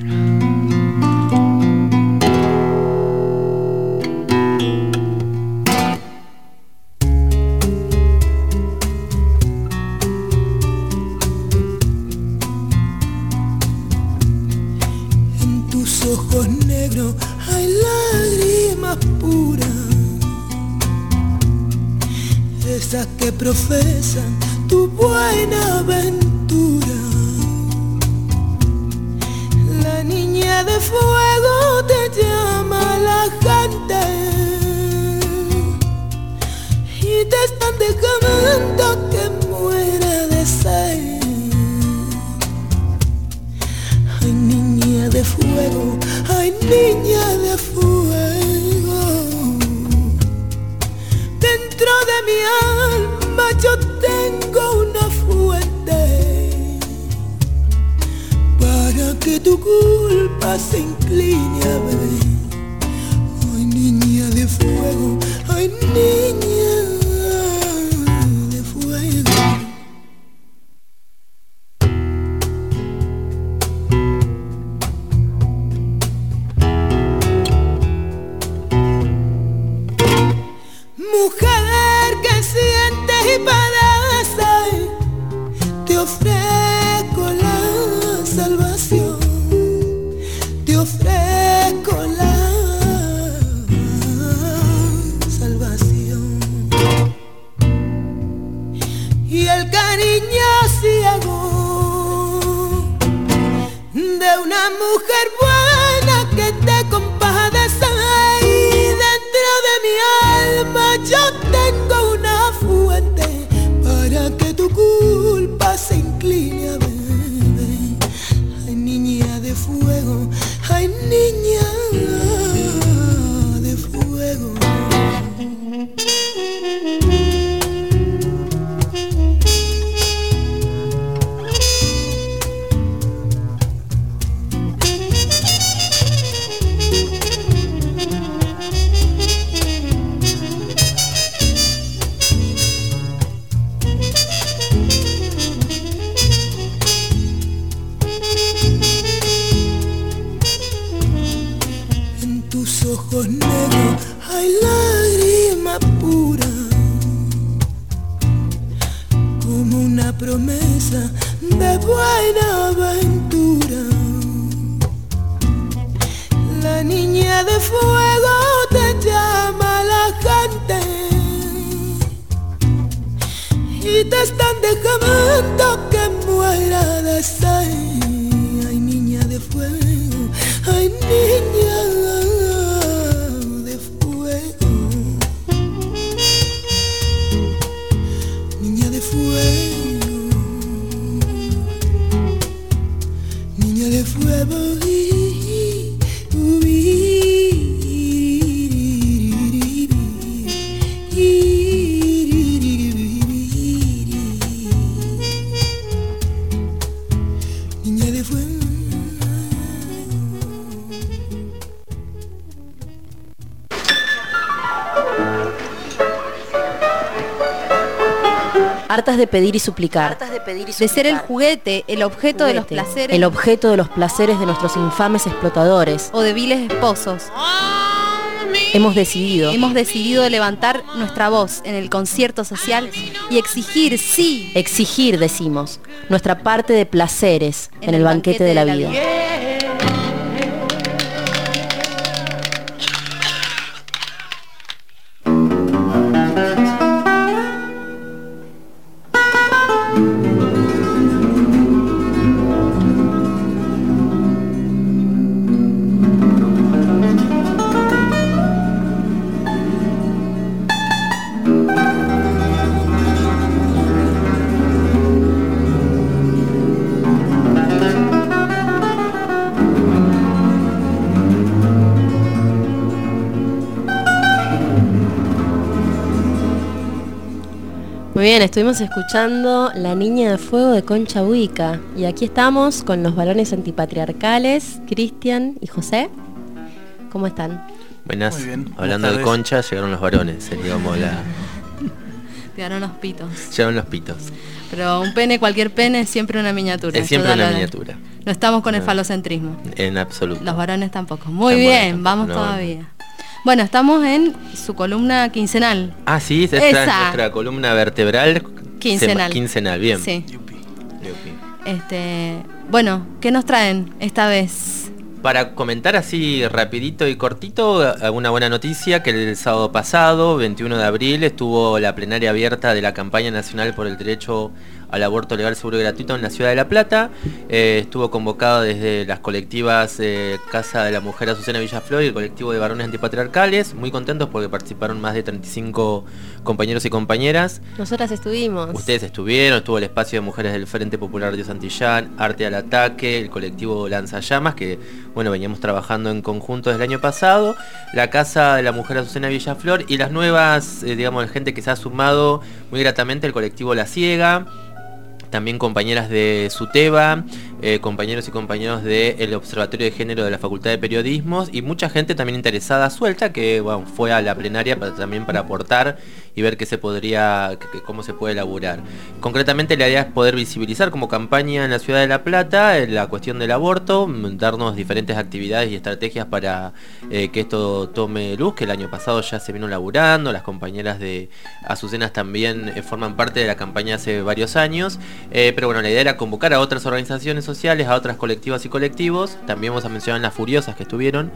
Ojos negros hay lágrimas puras, esas que profesan tu buena aventura. La niña de fuego te llama a la gente y te están dejando que muera de sed. Ay, niña de fuego, ay, niña de fuego, dentro de mi alma yo tengo una fuente para que tu culpa se incline a ver. Ay, niña de fuego, ay, niña de fuego. Mujer que sientes y padeces, te ofrezco la salvación, te ofrezco la salvación. Y el cariño ciego de una mujer buena que te compadece. Yo tengo una fuente para que tu culpa se incline a beber. Ay, niña de fuego, ay, niña de fuego. Ojos negros hay lágrima pura, como una promesa de buena aventura. La niña de fuego te llama a la gente y te están dejando que muera de sed. Ay, niña de fuego, ay, niña Hartas de pedir y suplicar. Hartas de pedir y suplicar. De ser el juguete, el objeto Juguete, de los placeres. El objeto de los placeres de nuestros infames explotadores. O de viles esposos. Hemos decidido. Hemos decidido levantar nuestra voz en el concierto social y exigir, sí. Exigir, decimos, nuestra parte de placeres en, en el, el banquete, banquete de la, de la vida. vida. Muy bien, estuvimos escuchando La Niña de Fuego de Concha Buica y aquí estamos con los varones antipatriarcales, Cristian y José. ¿Cómo están? Buenas, hablando de Concha, llegaron los varones, sería como la... Llegaron los pitos. Llegaron los pitos. Pero un pene, cualquier pene, es siempre una miniatura. Es siempre una miniatura. No estamos con no. el falocentrismo. En absoluto. Los varones tampoco. Muy Estamos bien, vamos no. todavía. Bueno, estamos en su columna quincenal. Ah, sí, esa es nuestra columna vertebral quincenal. Quincenal, bien. Sí. Yupi. Yupi. Este, bueno, ¿qué nos traen esta vez? Para comentar así rapidito y cortito, una buena noticia, que el sábado pasado, veintiuno de abril, estuvo la plenaria abierta de la campaña nacional por el derecho al aborto legal, seguro y gratuito en la ciudad de La Plata. Eh, estuvo convocado desde las colectivas eh, Casa de la Mujer Azucena Villaflor y el colectivo de varones antipatriarcales, muy contentos porque participaron más de treinta y cinco compañeros y compañeras. Nosotras estuvimos. Ustedes estuvieron, estuvo el espacio de mujeres del Frente Popular de Santillán, Arte al Ataque, el colectivo Lanzallamas, que bueno, veníamos trabajando en conjunto desde el año pasado, la Casa de la Mujer Azucena Villaflor y las nuevas, eh, digamos, gente que se ha sumado muy gratamente, el colectivo La Ciega, también compañeras de SUTEBA, eh, compañeros y compañeros del Observatorio de Género de la Facultad de Periodismo y mucha gente también interesada suelta que bueno, fue a la plenaria para, también para aportar y ver qué se podría, que, cómo se puede elaborar. Concretamente la idea es poder visibilizar como campaña en la ciudad de La Plata la cuestión del aborto, darnos diferentes actividades y estrategias para eh, que esto tome luz, que el año pasado ya se vino laburando, las compañeras de Azucenas también eh, forman parte de la campaña hace varios años. Eh, pero bueno, la idea era convocar a otras organizaciones sociales, a otras colectivas y colectivos. También vamos a mencionar las Furiosas que estuvieron.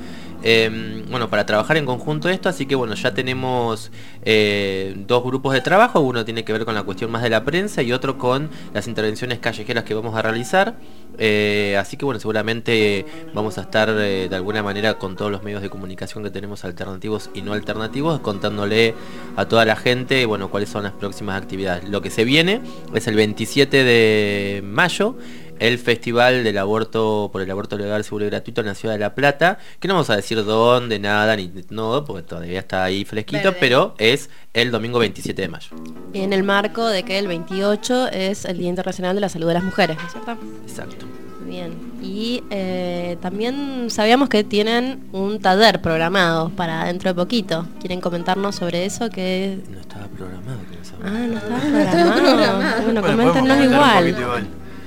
Eh, bueno, para trabajar en conjunto esto, así que bueno, ya tenemos eh, dos grupos de trabajo. Uno tiene que ver con la cuestión más de la prensa y otro con las intervenciones callejeras que vamos a realizar. Eh, así que bueno, seguramente vamos a estar eh, de alguna manera con todos los medios de comunicación que tenemos, alternativos y no alternativos, contándole a toda la gente, bueno, cuáles son las próximas actividades. Lo que se viene es el veintisiete de mayo, el Festival del Aborto por el Aborto Legal, Seguro y Gratuito en la ciudad de La Plata, que no vamos a decir dónde, nada, ni no, porque todavía está ahí fresquito, Verde. Pero es el domingo veintisiete de mayo. Y en el marco de que el veintiocho es el Día Internacional de la Salud de las Mujeres, ¿no es cierto? Exacto. Bien, y eh, también sabíamos que tienen un taller programado para dentro de poquito. ¿Quieren comentarnos sobre eso? Que no estaba programado. Que no ah, no estaba programado. programado. Bueno, bueno, coméntenos igual. igual.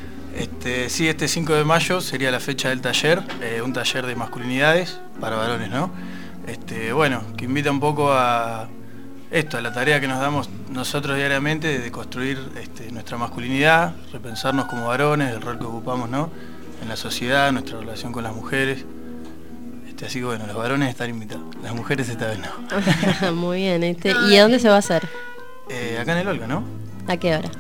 Este, sí, este cinco de mayo sería la fecha del taller, eh, un taller de masculinidades para varones, ¿no? Este, bueno, que invita un poco a esto, a la tarea que nos damos nosotros diariamente de construir este, nuestra masculinidad, repensarnos como varones, el rol que ocupamos, ¿no? En la sociedad, nuestra relación con las mujeres. Este, así que bueno, los varones están invitados, las mujeres esta vez no. Muy bien, este, ¿y a dónde se va a hacer? Eh, acá en el Olga, ¿no? ¿A qué hora?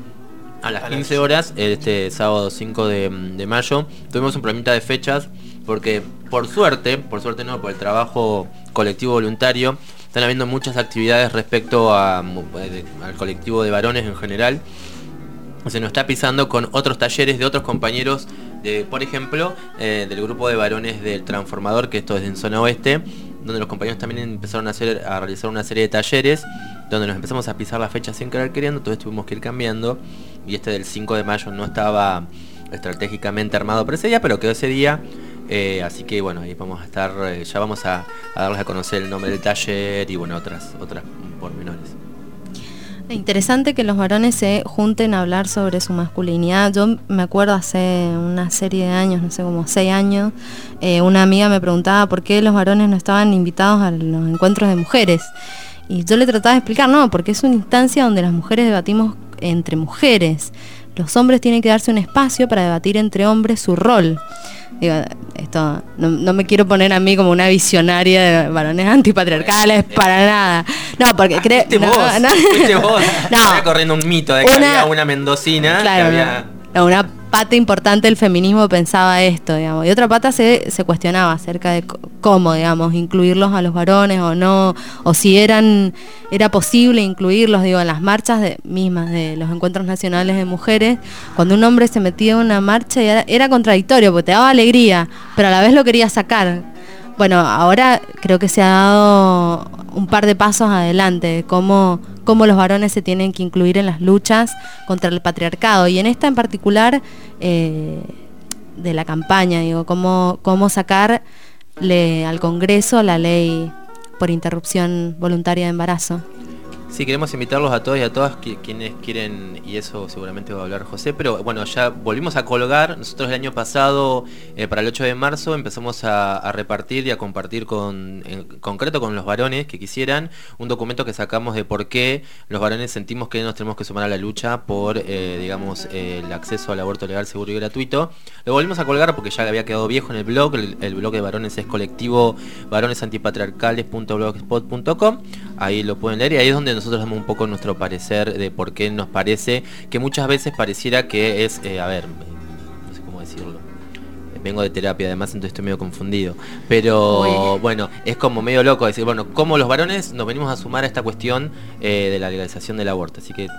A las quince horas, este sábado cinco de mayo, tuvimos un problemita de fechas porque por suerte, por suerte no, por el trabajo colectivo voluntario, están habiendo muchas actividades respecto a, al colectivo de varones en general. Se nos está pisando con otros talleres de otros compañeros, de, por ejemplo, eh, del grupo de varones del Transformador, que esto es en zona oeste, donde los compañeros también empezaron a, hacer, a realizar una serie de talleres, donde nos empezamos a pisar las fechas sin querer queriendo, entonces tuvimos que ir cambiando, y este del cinco de mayo no estaba estratégicamente armado para ese día, pero quedó ese día, eh, así que bueno, ahí vamos a estar, eh, ya vamos a, a darles a conocer el nombre del taller y bueno, otras, otras pormenores. Interesante que los varones se junten a hablar sobre su masculinidad. Yo me acuerdo hace una serie de años, no sé, como seis años, eh, una amiga me preguntaba por qué los varones no estaban invitados a los encuentros de mujeres. Y yo le trataba de explicar, no, porque es una instancia donde las mujeres debatimos entre mujeres. Los hombres tienen que darse un espacio para debatir entre hombres su rol. Digo, esto no, no me quiero poner a mí como una visionaria de varones antipatriarcales para nada. No, porque creo Fuiste no, vos, no, fuiste vos. no. Estaba corriendo un mito de que Una- había una mendocina Claro, que había... no, una pata importante del feminismo pensaba esto, digamos, y otra pata se, se cuestionaba acerca de c- cómo, digamos, incluirlos a los varones o no, o si eran era posible incluirlos, digo, en las marchas de, mismas de los encuentros nacionales de mujeres. Cuando un hombre se metía en una marcha y era, era contradictorio, porque te daba alegría, pero a la vez lo quería sacar. Bueno, ahora creo que se ha dado un par de pasos adelante de cómo, cómo los varones se tienen que incluir en las luchas contra el patriarcado. Y en esta en particular, eh, de la campaña, digo, cómo, cómo sacarle al Congreso la ley por interrupción voluntaria de embarazo. Sí, queremos invitarlos a todos y a todas qui- quienes quieren, y eso seguramente va a hablar José, pero bueno, ya volvimos a colgar. Nosotros el año pasado, eh, para el ocho de marzo, empezamos a, a repartir y a compartir con, en concreto con los varones que quisieran, un documento que sacamos de por qué los varones sentimos que nos tenemos que sumar a la lucha por, eh, digamos, eh, el acceso al aborto legal, seguro y gratuito. Lo volvimos a colgar porque ya había quedado viejo en el blog. El, el blog de varones es colectivo varones antipatriarcales punto blogspot punto com. Ahí lo pueden leer y ahí es donde nosotros damos un poco nuestro parecer de por qué nos parece que muchas veces pareciera que es, eh, a ver, no sé cómo decirlo, vengo de terapia además, entonces estoy medio confundido, pero Uy. bueno, es como medio loco decir, bueno, cómo los varones nos venimos a sumar a esta cuestión eh, de la legalización del aborto, así que eh,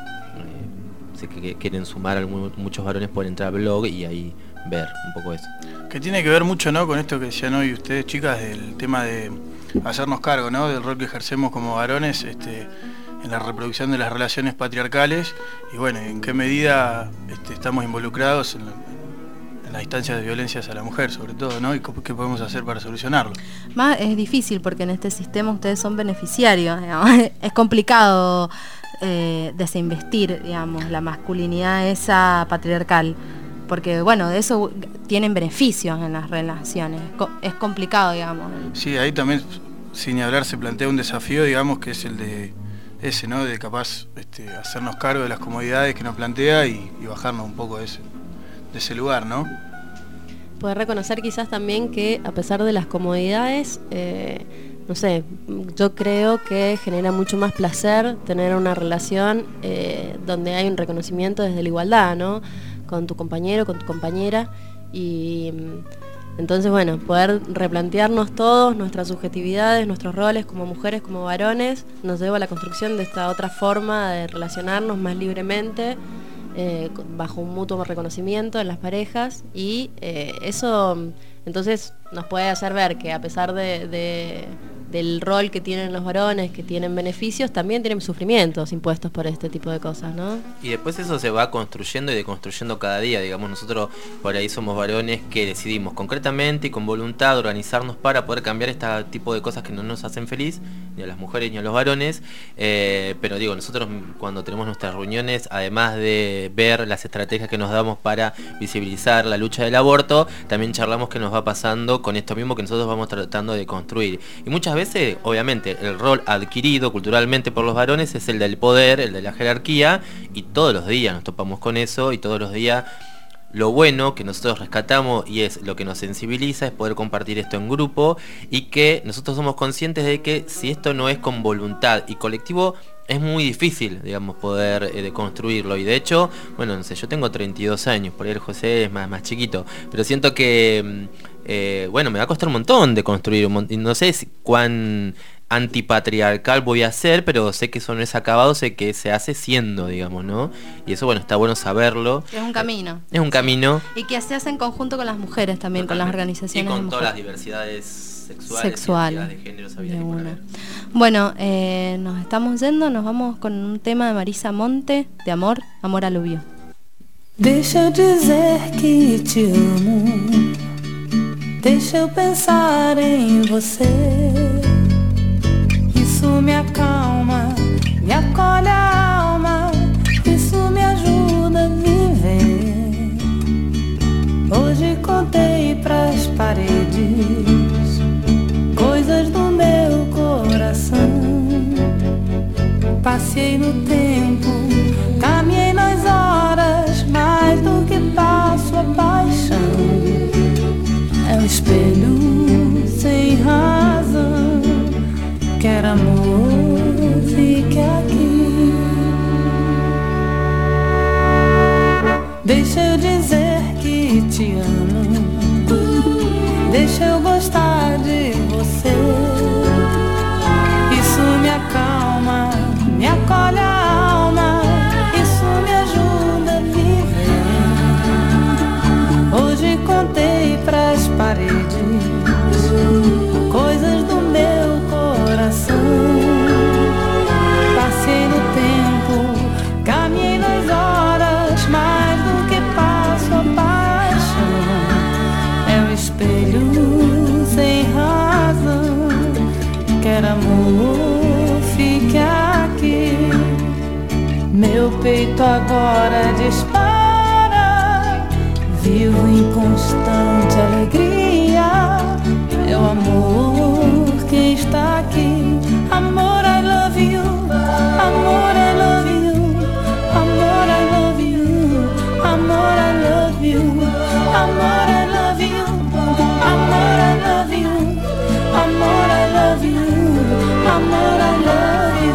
sé que, que quieren sumar, algún, muchos varones pueden entrar al blog y ahí ver un poco eso. Que tiene que ver mucho, ¿no?, con esto que decían hoy ustedes, chicas, del tema de hacernos cargo, ¿no?, del rol que ejercemos como varones este, en la reproducción de las relaciones patriarcales y bueno, en qué medida este, estamos involucrados en, la, en las instancias de violencia hacia la mujer, sobre todo, ¿no?, y qué podemos hacer para solucionarlo. Más es difícil porque en este sistema ustedes son beneficiarios, digamos. Es complicado eh, desinvestir, digamos, la masculinidad esa patriarcal. Porque, bueno, de eso tienen beneficios en las relaciones. Es complicado, digamos. Sí, ahí también, sin hablar, se plantea un desafío, digamos, que es el de ese, ¿no?, de capaz este, hacernos cargo de las comodidades que nos plantea y, y bajarnos un poco de ese, de ese lugar, ¿no? Poder reconocer quizás también que, a pesar de las comodidades, eh, no sé, yo creo que genera mucho más placer tener una relación eh, donde hay un reconocimiento desde la igualdad, ¿no?, con tu compañero, con tu compañera, y entonces, bueno, poder replantearnos todos nuestras subjetividades, nuestros roles como mujeres, como varones, nos lleva a la construcción de esta otra forma de relacionarnos más libremente, eh, bajo un mutuo reconocimiento en las parejas, y eh, eso entonces nos puede hacer ver que a pesar de, de del rol que tienen los varones, que tienen beneficios, también tienen sufrimientos impuestos por este tipo de cosas, ¿no? Y después eso se va construyendo y deconstruyendo cada día, digamos, nosotros por ahí somos varones que decidimos concretamente y con voluntad organizarnos para poder cambiar este tipo de cosas que no nos hacen feliz, ni a las mujeres ni a los varones, eh, pero digo, nosotros cuando tenemos nuestras reuniones, además de ver las estrategias que nos damos para visibilizar la lucha del aborto, también charlamos qué nos va pasando con esto mismo que nosotros vamos tratando de construir. Y muchas veces obviamente el rol adquirido culturalmente por los varones es el del poder, el de la jerarquía, y todos los días nos topamos con eso y todos los días lo bueno que nosotros rescatamos y es lo que nos sensibiliza es poder compartir esto en grupo y que nosotros somos conscientes de que si esto no es con voluntad y colectivo es muy difícil, digamos, poder eh, deconstruirlo. Y de hecho, bueno, no sé, yo tengo treinta y dos años, por ahí el José es más, más chiquito, pero siento que eh, bueno, me va a costar un montón de construir, un mon- no sé si, cuán antipatriarcal voy a ser, pero sé que eso no es acabado, sé que se hace siendo, digamos, ¿no? Y eso, bueno, está bueno saberlo. Es un camino. Es un camino. Y que se hace en conjunto con las mujeres también, con las organizaciones. Y con de todas las mujeres. diversidades sexuales, Sexual. identidades de género, sabidas De y por una. haber. Bueno, eh, nos estamos yendo, nos vamos con un tema de Marisa Monte, de amor, amor aluvio. Deixa eu dizer que te amo, deixa eu pensar em você. Isso me acalma, me acolhe a alma. contei pras paredes coisas do meu coração. Passei no tempo, caminhei nas horas, mais do que passo a paixão. É um espelho sem razão, quer amor, fique aqui. Deixa eu dizer que te amo, deixa eu gostar de você. Isso me acalma, me acolhe a alma, isso me ajuda a viver. Hoje contei pras paredes coisas do meu coração. Passei no tempo, caminhei nas horas, mais do que passo a paixão. É um espelho sem razão, quer amor, fique aqui. Meu peito agora dispara, vivo em constante alegria. Meu amor que está aqui, amor, I love you, amor, I love you, amor, I love you, amor, I love you, amor, I love you, amor, I love you, amor, I love you, amor, I love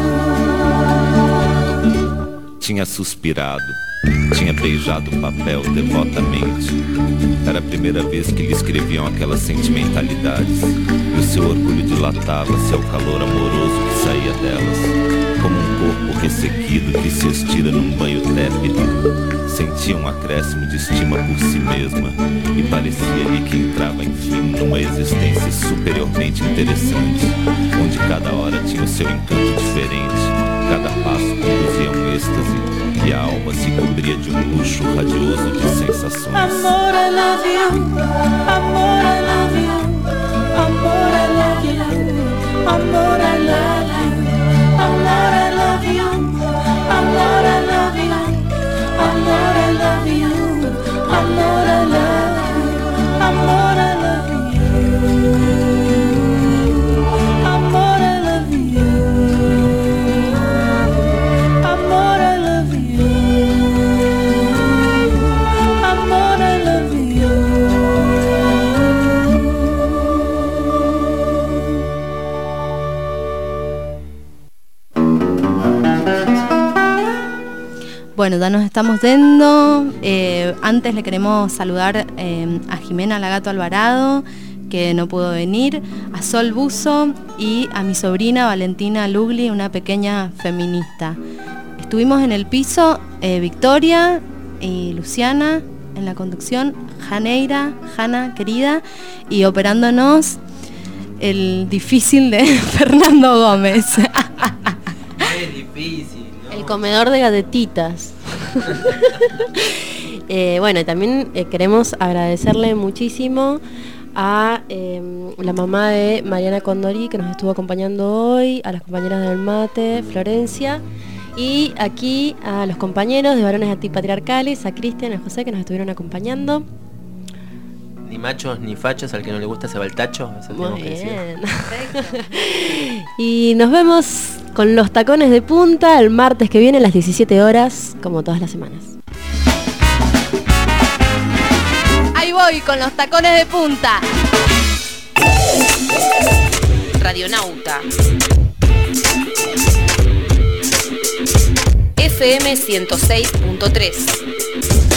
you. Tinha suspirado, tinha beijado o papel devotamente. Era a primeira vez que lhe escreviam aquelas sentimentalidades, e o seu orgulho dilatava-se ao calor amoroso que saía delas, como um corpo ressequido que se estira num banho tépido. Sentia um acréscimo de estima por si mesma, e parecia-lhe que entrava enfim numa existência superiormente interessante, onde cada hora tinha o seu encanto diferente, cada passo conduzia a um êxtase, e a alma se cobria de um luxo radioso de sensações. Amor, I love you, amor, I love you, amor, I love you, amor, I love you, amor, I love you, amor, I love you, amor, I love you, amor, I love you, amor, I love you, amor, I love you, amor, I love you, amor, I love you. Bueno, ya nos estamos yendo. Eh, antes le queremos saludar eh, a Jimena Lagato Alvarado, que no pudo venir, a Sol Buzo y a mi sobrina Valentina Lugli, una pequeña feminista. Estuvimos en el piso eh, Victoria y Luciana, en la conducción Janeira, Jana querida, y operándonos el difícil de Fernando Gómez. Es difícil, ¿no? El comedor de galletitas. eh, bueno, y también eh, queremos agradecerle muchísimo a eh, la mamá de Mariana Condori, que nos estuvo acompañando hoy, a las compañeras del mate, Florencia, y aquí a los compañeros de Varones Antipatriarcales, a Cristian y a José, que nos estuvieron acompañando. Ni machos ni fachos, al que no le gusta se va el tacho. Eso muy bien. Y nos vemos con los tacones de punta el martes que viene a las diecisiete horas, como todas las semanas. Ahí voy con los tacones de punta. Radionauta. F M ciento seis punto tres.